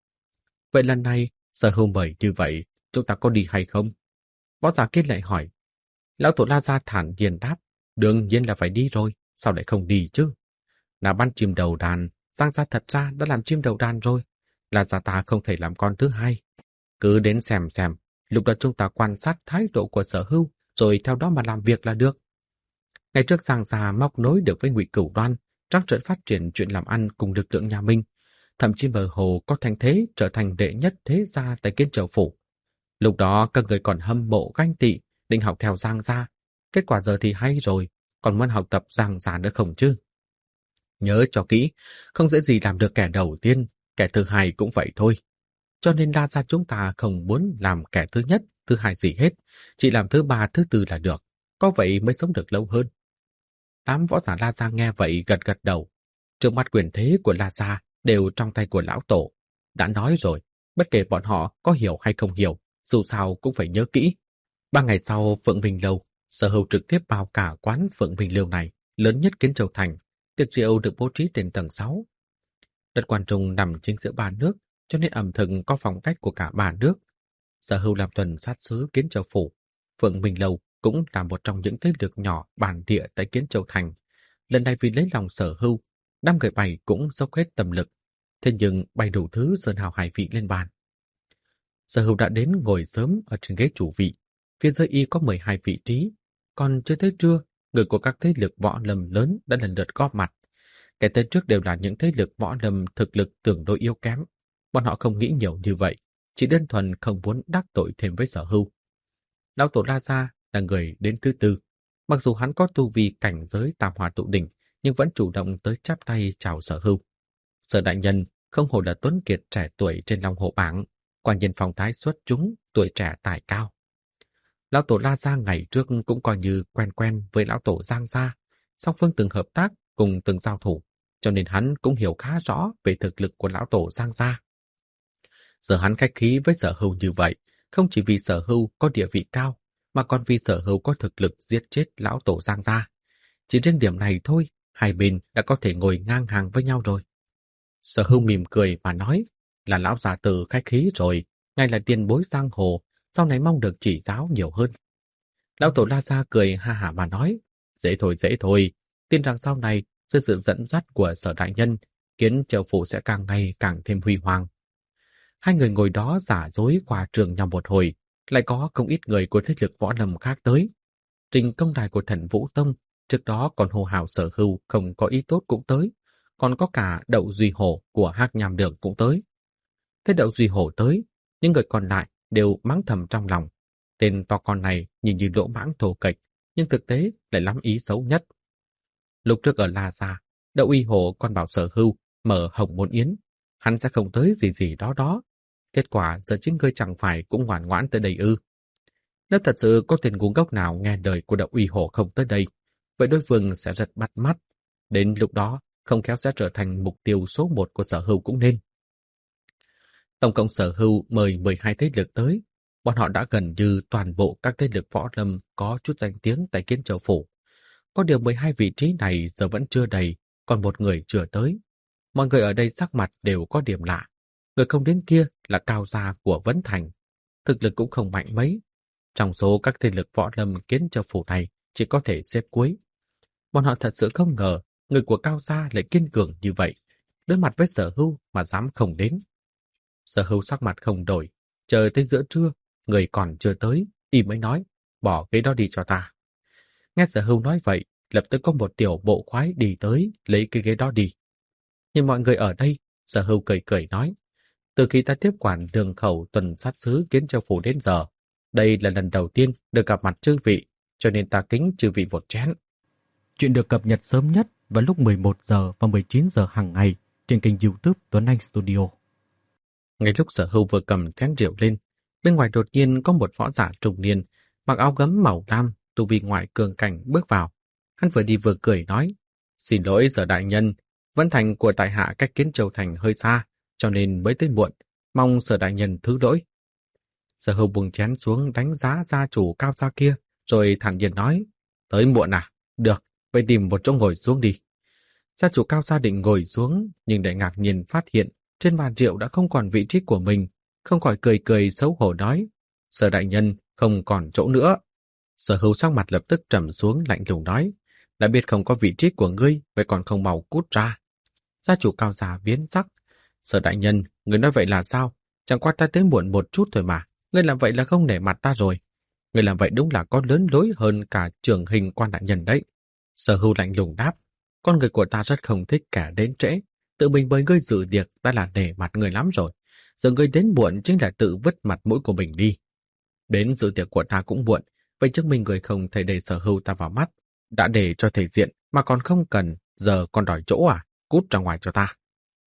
Vậy lần này, Sở Hưu mời như vậy, chúng ta có đi hay không? Võ giả kia lại hỏi. Lão tổ La Gia thản nhiên đáp, đương nhiên là phải đi rồi, sao lại không đi chứ? Là ban chim đầu đàn, Giang gia thật ra đã làm chim đầu đàn rồi, La Gia ta không thể làm con thứ hai. Cứ đến xem xem, lúc đó chúng ta quan sát thái độ của Sở Hưu, rồi theo đó mà làm việc là được. Ngày trước Giang gia móc nối được với Ngụy Cửu Đoan, trắng trợn phát triển chuyện làm ăn cùng lực lượng nhà Minh, thậm chí mơ hồ có thành thế trở thành đệ nhất thế gia tại Kiến Châu phủ. Lúc đó các người còn hâm mộ ganh tị, định học theo Giang gia. Kết quả giờ thì hay rồi, còn muốn học tập Giang gia nữa không chứ? Nhớ cho kỹ, không dễ gì làm được kẻ đầu tiên, kẻ thứ hai cũng vậy thôi. Cho nên La Gia chúng ta không muốn làm kẻ thứ nhất, thứ hai gì hết, chỉ làm thứ ba, thứ tư là được, có vậy mới sống được lâu hơn. Đám võ giả La Gia nghe vậy gật gật đầu. Trước mắt quyền thế của La Gia đều trong tay của lão tổ. Đã nói rồi, bất kể bọn họ có hiểu hay không hiểu, dù sao cũng phải nhớ kỹ. Ba ngày sau Phượng Bình Lâu, Sở Hưu trực tiếp vào cả quán Phượng Bình Lâu này, lớn nhất Kiến Châu thành. Tiệc rượu được bố trí trên tầng sáu. Đất quan trung nằm chính giữa ba nước, cho nên ẩm thực có phong cách của cả ba nước. Sở Hưu làm tuần sát sứ Kiến Châu phủ. Phượng Bình Lâu cũng là một trong những thế lực nhỏ bản địa tại Kiến Châu thành. Lần này vì lấy lòng Sở Hưu, năm người bày cũng dốc hết tâm lực. Thế nhưng bày đủ thứ sơn hào hải vị lên bàn. Sở Hưu đã đến ngồi sớm ở trên ghế chủ vị. Phía dưới y có mười hai vị trí. Còn chưa tới trưa, người của các thế lực võ lâm lớn đã lần lượt góp mặt. Kẻ tới trước đều là những thế lực võ lâm thực lực tương đối yếu kém. Bọn họ không nghĩ nhiều như vậy, chỉ đơn thuần không muốn đắc tội thêm với Sở Hưu. Lão tổ La Gia là người đến thứ tư. Mặc dù hắn có tu vi cảnh giới tam hòa tụ đỉnh, nhưng vẫn chủ động tới chắp tay chào Sở Hưu. Sở đại nhân không hổ là tuấn kiệt trẻ tuổi trên Long Hồ bảng, quả nhiên phong thái xuất chúng, tuổi trẻ tài cao. Lão tổ La Gia ngày trước cũng coi như quen quen với lão tổ Giang Gia, song phương từng hợp tác cùng từng giao thủ, cho nên hắn cũng hiểu khá rõ về thực lực của lão tổ Giang Gia. Giờ hắn khách khí với Sở Hưu như vậy, không chỉ vì Sở Hưu có địa vị cao, mà còn vì Sở Hưu có thực lực giết chết lão tổ Giang Gia. Chỉ riêng điểm này thôi, hai bên đã có thể ngồi ngang hàng với nhau rồi. Sở Hưu mỉm cười mà nói, là lão già tử khách khí rồi, ngay là tiền bối giang hồ, sau này mong được chỉ giáo nhiều hơn. Lão tổ La Gia cười ha hả mà nói, dễ thôi dễ thôi, tin rằng sau này dưới sự dẫn dắt của Sở đại nhân, Kiến Châu phủ sẽ càng ngày càng thêm huy hoàng. Hai người ngồi đó giả dối qua trường nhau một hồi, lại có không ít người của thế lực võ lâm khác tới. Trình công đài của Thần Vũ Tông, trước đó còn hô hào Sở Hưu không có ý tốt cũng tới, còn có cả Đậu Duy Hổ của Hạc Nham Đường cũng tới. Thế Đậu Duy Hổ tới, những người còn lại đều mắng thầm trong lòng. Tên to con này nhìn như lỗ mãng thô kệch, nhưng thực tế lại lắm ý xấu nhất. Lúc trước ở La Gia, Đậu Uy Hổ còn bảo Sở Hưu mở hồng môn yến, hắn sẽ không tới gì gì đó đó. Kết quả giờ chính ngươi chẳng phải cũng ngoan ngoãn tới đây ư? Nếu thật sự có tên ngu ngốc nào nghe lời của Đậu Uy Hổ không tới đây, vậy đối phương sẽ rất bắt mắt. Đến lúc đó, không khéo sẽ trở thành mục tiêu số một của Sở Hưu cũng nên. Tổng cộng Sở Hưu mời mười hai thế lực tới. Bọn họ đã gần như toàn bộ các thế lực võ lâm có chút danh tiếng tại Kiến Châu phủ. Có điều mười hai vị trí này giờ vẫn chưa đầy, còn một người chưa tới. Mọi người ở đây sắc mặt đều có điểm lạ. Người không đến kia là Cao gia của Vấn Thành. Thực lực cũng không mạnh mấy. Trong số các thế lực võ lâm Kiến Châu phủ này chỉ có thể xếp cuối. Bọn họ thật sự không ngờ người của Cao gia lại kiên cường như vậy, đối mặt với Sở Hưu mà dám không đến. Sở Hưu sắc mặt không đổi, chờ tới giữa trưa, người còn chưa tới, y mới nói, bỏ ghế đó đi cho ta. Nghe Sở Hưu nói vậy, lập tức có một tiểu bộ khoái đi tới, lấy cái ghế đó đi. Nhìn mọi người ở đây, Sở Hưu cười cười nói, từ khi ta tiếp quản đường khẩu tuần sát sứ Kiến Châu Phủ đến giờ, đây là lần đầu tiên được gặp mặt chư vị, cho nên ta kính chư vị một chén. Chuyện được cập nhật sớm nhất vào lúc mười một giờ và mười chín giờ hàng ngày trên kênh YouTube Tuấn Anh Studio. Ngay lúc Sở Hưu vừa cầm chén rượu lên, bên ngoài đột nhiên có một võ giả trung niên, mặc áo gấm màu lam, tu vi ngoại cường cảnh bước vào. Hắn vừa đi vừa cười nói, xin lỗi Sở đại nhân, Vân Thành của tại hạ cách Kiến Châu Thành hơi xa, cho nên mới tới muộn, mong Sở đại nhân thứ lỗi. Sở Hưu buông chén xuống đánh giá gia chủ Cao gia kia, rồi thản nhiên nói, tới muộn à? Được, vậy tìm một chỗ ngồi xuống đi. Gia chủ Cao gia định ngồi xuống, nhưng lại ngạc nhiên phát hiện trên bàn rượu đã không còn vị trí của mình, không khỏi cười cười xấu hổ nói, Sở đại nhân không còn chỗ nữa. Sở Hưu sắc mặt lập tức trầm xuống lạnh lùng nói, đã biết không có vị trí của ngươi, vậy còn không mau cút ra. Gia chủ Cao gia biến sắc, Sở đại nhân, ngươi nói vậy là sao? Chẳng qua ta tới muộn một chút thôi mà, ngươi làm vậy là không nể mặt ta rồi. Ngươi làm vậy đúng là có lớn lối hơn cả trưởng hình quan đại nhân đấy. Sở Hưu lạnh lùng đáp, con người của ta rất không thích kẻ đến trễ, tự mình bởi ngươi dự tiệc đã là nể mặt người lắm rồi. Giờ ngươi đến muộn chính là tự vứt mặt mũi của mình đi. Đến dự tiệc của ta cũng muộn, vậy chứng minh người không thể để Sở Hưu ta vào mắt. Đã để cho thể diện mà còn không cần, giờ còn đòi chỗ à? Cút ra ngoài cho ta.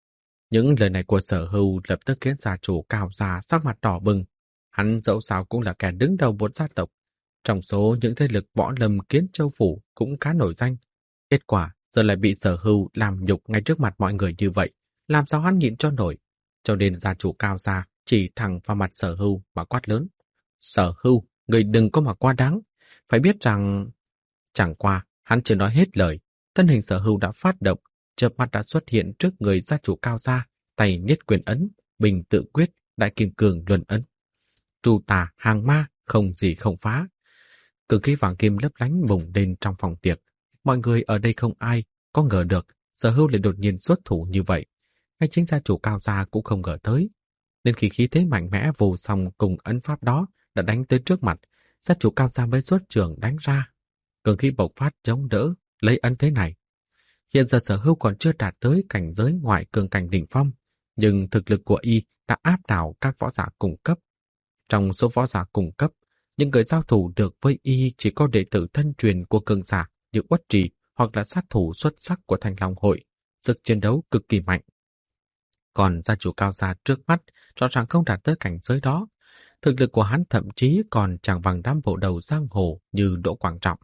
Những lời này của Sở Hưu lập tức khiến gia chủ Cao gia sắc mặt đỏ bừng. Hắn dẫu sao cũng là kẻ đứng đầu một gia tộc. Trong số những thế lực võ lâm Kiến Châu Phủ cũng khá nổi danh. Kết quả giờ lại bị Sở Hưu làm nhục ngay trước mặt mọi người như vậy. Làm sao hắn nhịn cho nổi? Cho nên gia chủ Cao gia chỉ thẳng vào mặt Sở Hưu mà quát lớn. Sở Hưu, người đừng có mà quá đáng. Phải biết rằng... Chẳng qua, hắn chưa nói hết lời. Thân hình Sở Hưu đã phát động, chợp mắt đã xuất hiện trước người gia chủ Cao gia, tay niết quyền ấn, bình tự quyết, đại kim cương luân ấn. Tru tà hàng ma, không gì không phá. Cực khí vàng kim lấp lánh bùng lên trong phòng tiệc. Mọi người ở đây không ai có ngờ được Sở Hưu lại đột nhiên xuất thủ như vậy. Ngay chính gia chủ Cao gia cũng không ngờ tới. Nên khi khí thế mạnh mẽ vô song cùng ấn pháp đó đã đánh tới trước mặt, gia chủ Cao gia mới xuất trường đánh ra. Cường khí bộc phát chống đỡ lấy ấn thế này. Hiện giờ Sở Hưu còn chưa đạt tới cảnh giới ngoại cường cảnh đỉnh phong, nhưng thực lực của y đã áp đảo các võ giả cùng cấp. Trong số võ giả cùng cấp, những người giao thủ được với y chỉ có đệ tử thân truyền của cường giả như Uất Trì hoặc là sát thủ xuất sắc của Thành Long hội, sức chiến đấu cực kỳ mạnh. Còn gia chủ Cao gia trước mắt rõ ràng không đạt tới cảnh giới đó, thực lực của hắn thậm chí còn chẳng bằng đám bộ đầu giang hồ như Đỗ Quảng Trọng.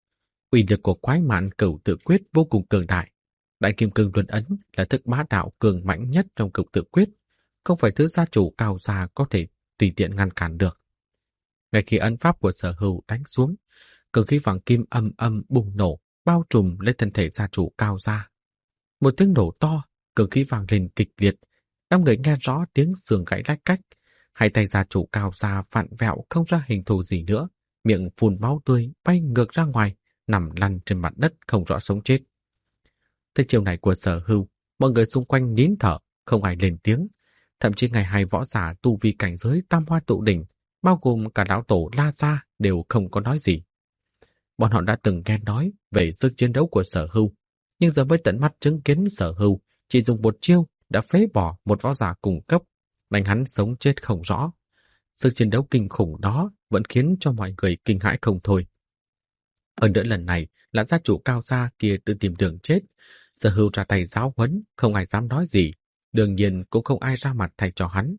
Uy lực của quái mạn cửu tự quyết vô cùng cường đại. Đại kim cương luân ấn là thức bá đạo cường mạnh nhất trong cửu tự quyết, không phải thứ gia chủ Cao gia có thể tùy tiện ngăn cản được. Ngay khi ấn pháp của Sở Hưu đánh xuống, cường khí vàng kim âm âm bùng nổ, bao trùm lên thân thể gia chủ Cao gia. Một tiếng nổ to, cường khí vàng lên kịch liệt, đám người nghe rõ tiếng xương gãy lách cách. Hai tay gia chủ Cao gia vặn vẹo không ra hình thù gì nữa, miệng phun máu tươi bay ngược ra ngoài, nằm lăn trên mặt đất không rõ sống chết. Thế chiều này của Sở Hưu, mọi người xung quanh nín thở, không ai lên tiếng. Thậm chí ngày hai võ giả tu vi cảnh giới tam hoa tụ đỉnh, bao gồm cả lão tổ La Gia đều không có nói gì. Bọn họ đã từng nghe nói về sức chiến đấu của Sở Hưu, nhưng giờ mới tận mắt chứng kiến Sở Hưu chỉ dùng một chiêu đã phế bỏ một võ giả cùng cấp, đánh hắn sống chết không rõ. Sức chiến đấu kinh khủng đó vẫn khiến cho mọi người kinh hãi không thôi. Hơn nữa lần này là gia chủ Cao gia kia tự tìm đường chết, Sở Hưu ra tay giáo huấn, không ai dám nói gì, đương nhiên cũng không ai ra mặt thay cho hắn.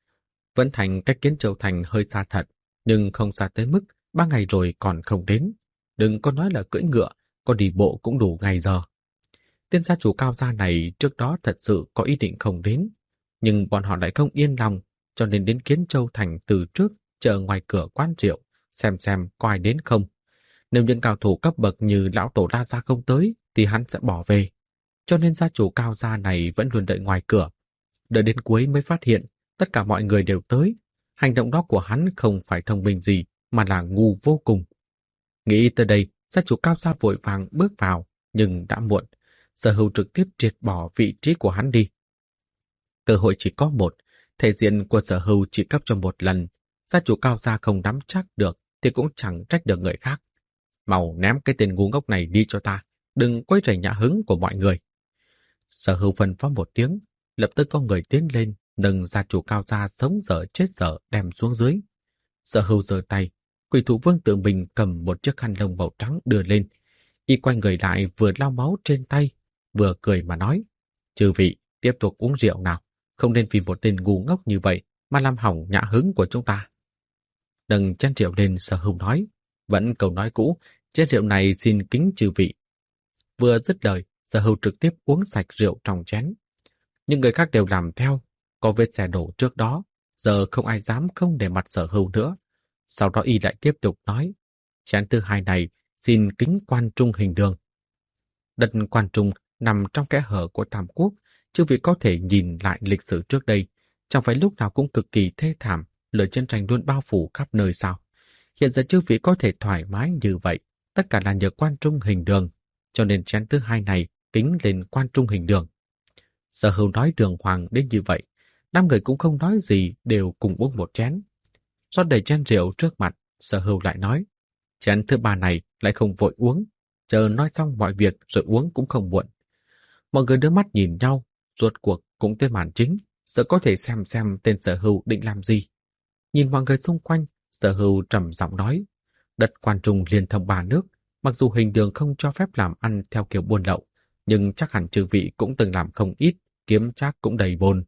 Vân Thành cách Kiến Châu Thành hơi xa thật, nhưng không xa tới mức ba ngày rồi còn không đến. Đừng có nói là cưỡi ngựa, có đi bộ cũng đủ ngày giờ. Tên gia chủ Cao gia này trước đó thật sự có ý định không đến, nhưng bọn họ lại không yên lòng, cho nên đến Kiến Châu Thành từ trước, chờ ngoài cửa quán rượu, xem xem có ai đến không. Nếu những cao thủ cấp bậc như lão tổ La Gia không tới, thì hắn sẽ bỏ về. Cho nên gia chủ Cao gia này vẫn luôn đợi ngoài cửa. Đợi đến cuối mới phát hiện tất cả mọi người đều tới. Hành động đó của hắn không phải thông minh gì, mà là ngu vô cùng. Nghĩ tới đây, gia chủ Cao gia vội vàng bước vào, nhưng đã muộn. Sở Hưu trực tiếp triệt bỏ vị trí của hắn đi. Cơ hội chỉ có một, Thể diện của Sở Hưu chỉ cấp cho một lần, gia chủ Cao gia không nắm chắc được thì cũng chẳng trách được người khác. Mau ném cái tên ngu ngốc này đi cho ta, đừng quấy rầy nhã hứng của mọi người. Sở Hưu phân phó một tiếng, lập tức có người tiến lên, nâng gia chủ Cao gia sống dở chết dở đem xuống dưới. Sở Hưu giơ tay, Quỷ Thủ Vương tự mình cầm một chiếc khăn lông màu trắng đưa lên. Y quay người lại vừa lau máu trên tay, vừa cười mà nói: "Chư vị, tiếp tục uống rượu nào, không nên vì một tên ngu ngốc như vậy mà làm hỏng nhã hứng của chúng ta." Nâng chén rượu lên, Sở Hưu nói, vẫn câu nói cũ, chén rượu này xin kính chư vị. Vừa dứt lời, Sở Hưu trực tiếp uống sạch rượu trong chén. Nhưng người khác đều làm theo, có vết xe đổ trước đó, giờ không ai dám không để mặt Sở Hưu nữa. Sau đó y lại tiếp tục nói, chén thứ hai này xin kính Quan Trung Hình Đường. Đất Quan Trung nằm trong kẽ hở của Tam Quốc, chư vị có thể nhìn lại lịch sử trước đây, chẳng phải lúc nào cũng cực kỳ thê thảm, lửa chiến tranh luôn bao phủ khắp nơi sao? Hiện giờ chư vị có thể thoải mái như vậy, tất cả là nhờ Quan Trung Hình Đường, cho nên chén thứ hai này kính lên Quan Trung Hình Đường. Sở Hưu nói đường hoàng đến như vậy, năm người cũng không nói gì, đều cùng uống một chén. Rót đầy chén rượu trước mặt, Sở Hưu lại nói, chén thứ ba này lại không vội uống, chờ nói xong mọi việc rồi uống cũng không muộn. Mọi người đưa mắt nhìn nhau, rốt cuộc cũng tới màn chính, sợ có thể xem xem tên Sở Hưu định làm gì. Nhìn mọi người xung quanh, Sở Hưu trầm giọng nói, đất Quan Trung liên thông ba nước, mặc dù Hình Đường không cho phép làm ăn theo kiểu buôn lậu, nhưng chắc hẳn chư vị cũng từng làm không ít, kiếm trác cũng đầy bồn.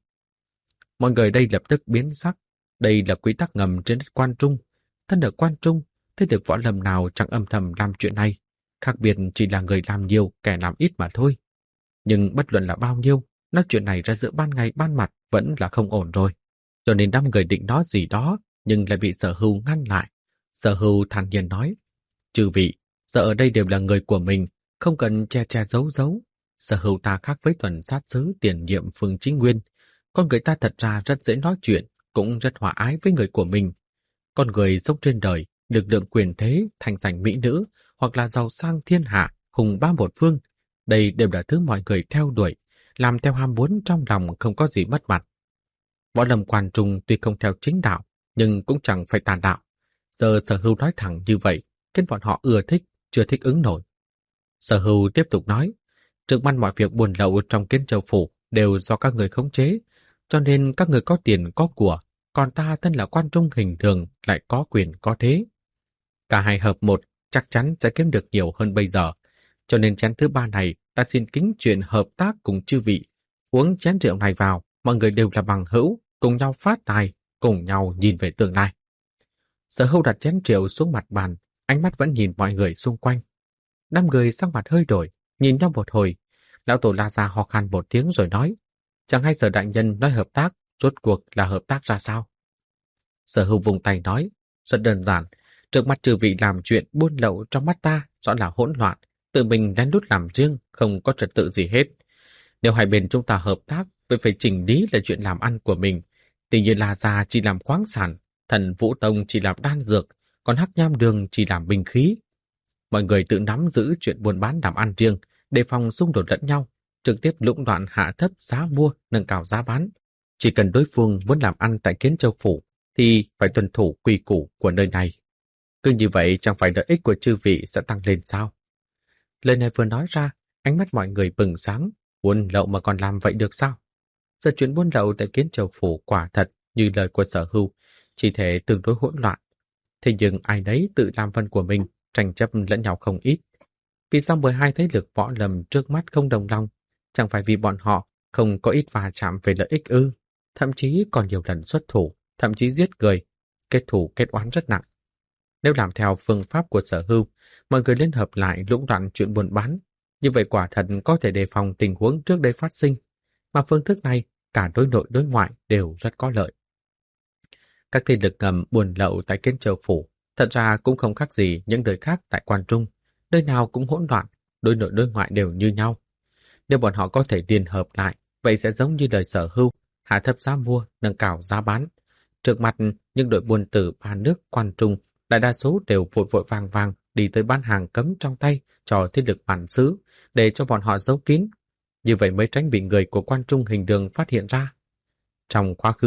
Mọi người đây lập tức biến sắc, đây là quy tắc ngầm trên đất Quan Trung. Thân ở Quan Trung, thế lực võ lâm nào chẳng âm thầm làm chuyện này, khác biệt chỉ là người làm nhiều, kẻ làm ít mà thôi. Nhưng bất luận là bao nhiêu, nói chuyện này ra giữa ban ngày ban mặt vẫn là không ổn rồi. Cho nên năm người định nói gì đó, nhưng lại bị Sở Hưu ngăn lại. Sở Hưu thản nhiên nói, chư vị, giờ ở đây đều là người của mình, không cần che che giấu giấu. Sở Hưu ta khác với tuần sát sứ tiền nhiệm Phương Chính Nguyên. Con người ta thật ra rất dễ nói chuyện, cũng rất hòa ái với người của mình. Con người sống trên đời, lực lượng quyền thế, thành danh mỹ nữ, hoặc là giàu sang thiên hạ, hùng bá một phương, đây đều là thứ mọi người theo đuổi, làm theo ham muốn trong lòng không có gì mất mặt. Võ lâm Quan Trung tuy không theo chính đạo, nhưng cũng chẳng phải tà đạo. Giờ Sở Hưu nói thẳng như vậy, khiến bọn họ ưa thích, chưa thích ứng nổi. Sở Hưu tiếp tục nói, trước mắt mọi việc buôn lậu trong Kiến Châu phủ đều do các người khống chế, cho nên các người có tiền có của, còn ta thân là Quan Trung Hình Đường lại có quyền có thế. Cả hai hợp một chắc chắn sẽ kiếm được nhiều hơn bây giờ, cho nên chén thứ ba này ta xin kính chuyện hợp tác cùng chư vị. Uống chén rượu này vào, mọi người đều là bằng hữu, cùng nhau phát tài, cùng nhau nhìn về tương lai. Sở Hưu đặt chén rượu xuống mặt bàn, ánh mắt vẫn nhìn mọi người xung quanh. Năm người sắc mặt hơi đổi, nhìn nhau một hồi. Lão Tổ La Gia ho khan một tiếng rồi nói, chẳng hay Sở đại nhân nói hợp tác, rốt cuộc là hợp tác ra sao? Sở Hưu vùng tay nói, rất đơn giản, trước mắt chư vị làm chuyện buôn lậu trong mắt ta rõ là hỗn loạn, tự mình lén lút làm riêng, không có trật tự gì hết. Nếu hai bên chúng ta hợp tác, vậy phải chỉnh lý là chuyện làm ăn của mình. Tỷ như La Gia chỉ làm khoáng sản, Thần Vũ Tông chỉ làm đan dược, còn Hắc Nham Đường chỉ làm binh khí. Mọi người tự nắm giữ chuyện buôn bán làm ăn riêng, đề phòng xung đột lẫn nhau, trực tiếp lũng đoạn hạ thấp giá mua, nâng cao giá bán. Chỉ cần đối phương muốn làm ăn tại Kiến Châu phủ, thì phải tuân thủ quy củ của nơi này. Cứ như vậy chẳng phải lợi ích của chư vị sẽ tăng lên sao? Lời này vừa nói ra, ánh mắt mọi người bừng sáng, buôn lậu mà còn làm vậy được sao? Giờ chuyện buôn lậu tại Kiến Châu phủ quả thật như lời của Sở Hưu, chỉ thể tương đối hỗn loạn. Thế nhưng ai đấy tự làm phần của mình, tranh chấp lẫn nhau không ít. Vì sao mười hai thế lực võ lâm trước mắt không đồng lòng? Chẳng phải vì bọn họ không có ít va chạm về lợi ích ư? Thậm chí còn nhiều lần xuất thủ, thậm chí giết người, kết thù kết oán rất nặng. Nếu làm theo phương pháp của Sở Hưu, mọi người liên hợp lại lũng đoạn chuyện buôn bán, như vậy quả thật có thể đề phòng tình huống trước đây phát sinh, mà phương thức này cả đối nội đối ngoại đều rất có lợi. Các thế lực ngầm buôn lậu tại Kiến Châu phủ thật ra cũng không khác gì những nơi khác tại Quan Trung, nơi nào cũng hỗn loạn, đối nội đối ngoại đều như nhau. Nếu bọn họ có thể liên hợp lại, vậy sẽ giống như lời Sở Hưu, hạ thấp giá mua, nâng cao giá bán. Trước mặt những đội buôn từ ba nước Quan Trung, đại đa số đều vội vội vàng vàng đi tới bán hàng cấm trong tay cho thế lực bản xứ để cho bọn họ giấu kín. Như vậy mới tránh bị người của Quan Trung Hình Đường phát hiện ra. Trong quá khứ,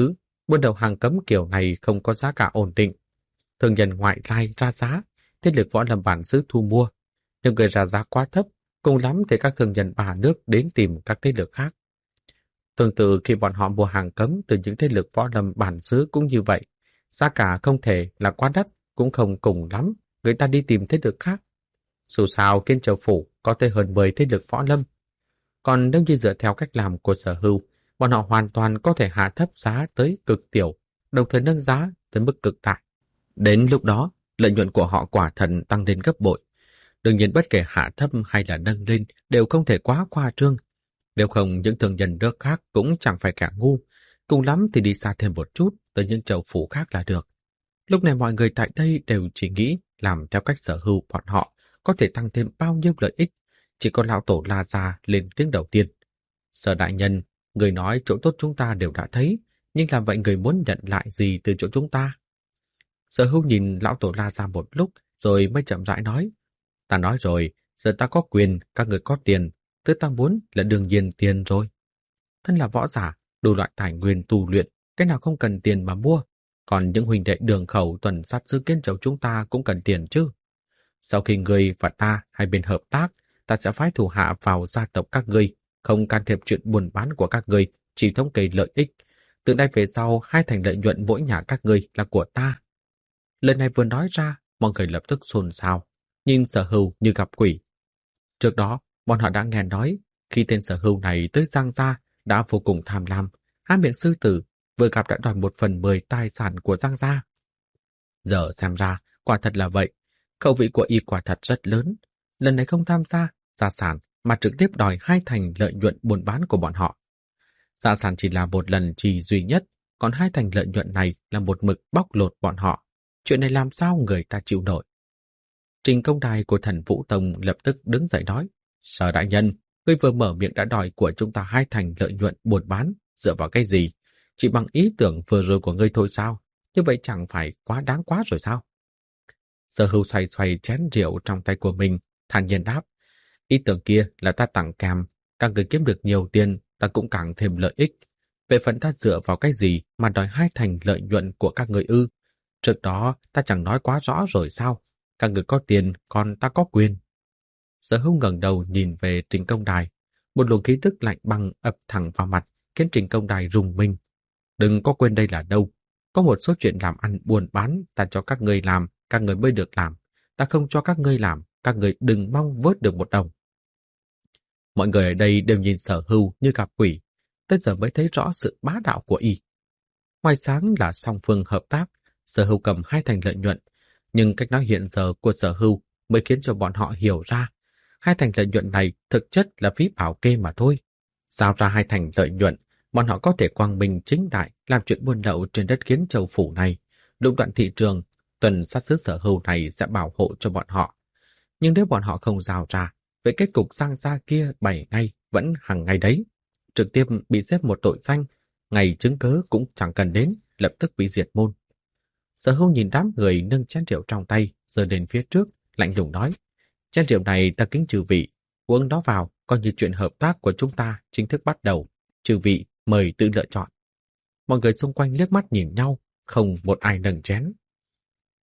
Buôn đầu hàng cấm kiểu này không có giá cả ổn định. Thương nhân ngoại lai ra giá, thế lực võ lâm bản xứ thu mua. Nếu người ra giá quá thấp, cùng lắm thì các thương nhân ba nước đến tìm các thế lực khác. Tương tự khi bọn họ mua hàng cấm từ những thế lực võ lâm bản xứ cũng như vậy. Giá cả không thể là quá đắt, cũng không cùng lắm, người ta đi tìm thế lực khác. Dù sao Kiên Châu Phủ có tới hơn mười thế lực võ lâm. Còn nếu như dựa theo cách làm của Sở Hưu, bọn họ hoàn toàn có thể hạ thấp giá tới cực tiểu, đồng thời nâng giá tới mức cực đại. Đến lúc đó, lợi nhuận của họ quả thần tăng lên gấp bội. Đương nhiên bất kể hạ thấp hay là nâng lên đều không thể quá khoa trương. Nếu không những thương nhân nước khác cũng chẳng phải kẻ ngu, cùng lắm thì đi xa thêm một chút tới những châu phủ khác là được. Lúc này mọi người tại đây đều chỉ nghĩ làm theo cách Sở Hưu bọn họ có thể tăng thêm bao nhiêu lợi ích. Chỉ có lão tổ La Gia lên tiếng đầu tiên. Sở đại nhân, người nói chỗ tốt chúng ta đều đã thấy, nhưng làm vậy người muốn nhận lại gì từ chỗ chúng ta? Sở Hưu nhìn lão tổ La Gia một lúc rồi mới chậm rãi nói. Ta nói rồi, giờ ta có quyền, các người có tiền, thứ ta muốn là đương nhiên tiền rồi. Thân là võ giả, đủ loại tài nguyên tu luyện, cái nào không cần tiền mà mua. Còn những huynh đệ đường khẩu tuần sát sứ Kiên Châu chúng ta cũng cần tiền chứ. Sau khi người và ta hai bên hợp tác, ta sẽ phái thủ hạ vào gia tộc các ngươi, không can thiệp chuyện buôn bán của các ngươi, chỉ thống kê lợi ích. Từ nay về sau, hai thành lợi nhuận mỗi nhà các ngươi là của ta. Lời này vừa nói ra, mọi người lập tức xôn xao, nhìn Sở Hưu như gặp quỷ. Trước đó, bọn họ đã nghe nói, khi tên Sở Hưu này tới Giang Gia đã vô cùng tham lam, há miệng sư tử, vừa gặp đã đòi một phần mười tài sản của Giang Gia. Giờ xem ra, quả thật là vậy. Khẩu vị của y quả thật rất lớn. Lần này không tham gia gia sản mà trực tiếp đòi hai thành lợi nhuận buôn bán của bọn họ. Gia sản chỉ là một lần chỉ duy nhất, còn hai thành lợi nhuận này là một mực bóc lột bọn họ. Chuyện này làm sao người ta chịu nổi? Trình công đài của Thần Vũ Tông lập tức đứng dậy nói, Sở đại nhân, ngươi vừa mở miệng đã đòi của chúng ta hai thành lợi nhuận buôn bán, dựa vào cái gì? Chỉ bằng ý tưởng vừa rồi của ngươi thôi sao? Như vậy chẳng phải quá đáng quá rồi sao? Sở Hưu xoay xoay chén rượu trong tay của mình, thản nhiên đáp, ý tưởng kia là ta tặng kèm, càng người kiếm được nhiều tiền, ta cũng càng thêm lợi ích. Về phần ta dựa vào cái gì mà đòi hai thành lợi nhuận của các người ư? Trước đó ta chẳng nói quá rõ rồi sao? Các người có tiền, còn ta có quyền. Sở Hưu ngẩng đầu nhìn về Trình Công Đài, một luồng khí tức lạnh băng ập thẳng vào mặt, khiến Trình Công Đài rùng mình. Đừng có quên đây là đâu. Có một số chuyện làm ăn buôn bán ta cho các ngươi làm, các người mới được làm. Ta không cho các ngươi làm, các người đừng mong vớt được một đồng. Mọi người ở đây đều nhìn Sở Hưu như gặp quỷ, tới giờ mới thấy rõ sự bá đạo của y. Ngoài sáng là song phương hợp tác, Sở Hưu cầm hai thành lợi nhuận, nhưng cách nói hiện giờ của Sở Hưu mới khiến cho bọn họ hiểu ra. Hai thành lợi nhuận này thực chất là phí bảo kê mà thôi. Giao ra hai thành lợi nhuận, bọn họ có thể quang minh chính đại làm chuyện buôn lậu trên đất Kiến Châu phủ này, lũng đoạn thị trường, tuần sát sứ Sở Hưu này sẽ bảo hộ cho bọn họ. Nhưng nếu bọn họ không giao ra, vậy kết cục Giang Gia kia bảy ngày vẫn hàng ngày đấy, trực tiếp bị xếp một tội danh, ngày chứng cớ cũng chẳng cần đến, lập tức bị diệt môn. Sở Hưu nhìn đám người nâng chén rượu trong tay, giơ lên phía trước, lạnh lùng nói, chén rượu này ta kính chư vị, uống đó vào, coi như chuyện hợp tác của chúng ta chính thức bắt đầu. Chư vị mời tự lựa chọn. Mọi người xung quanh liếc mắt nhìn nhau, không một ai nâng chén.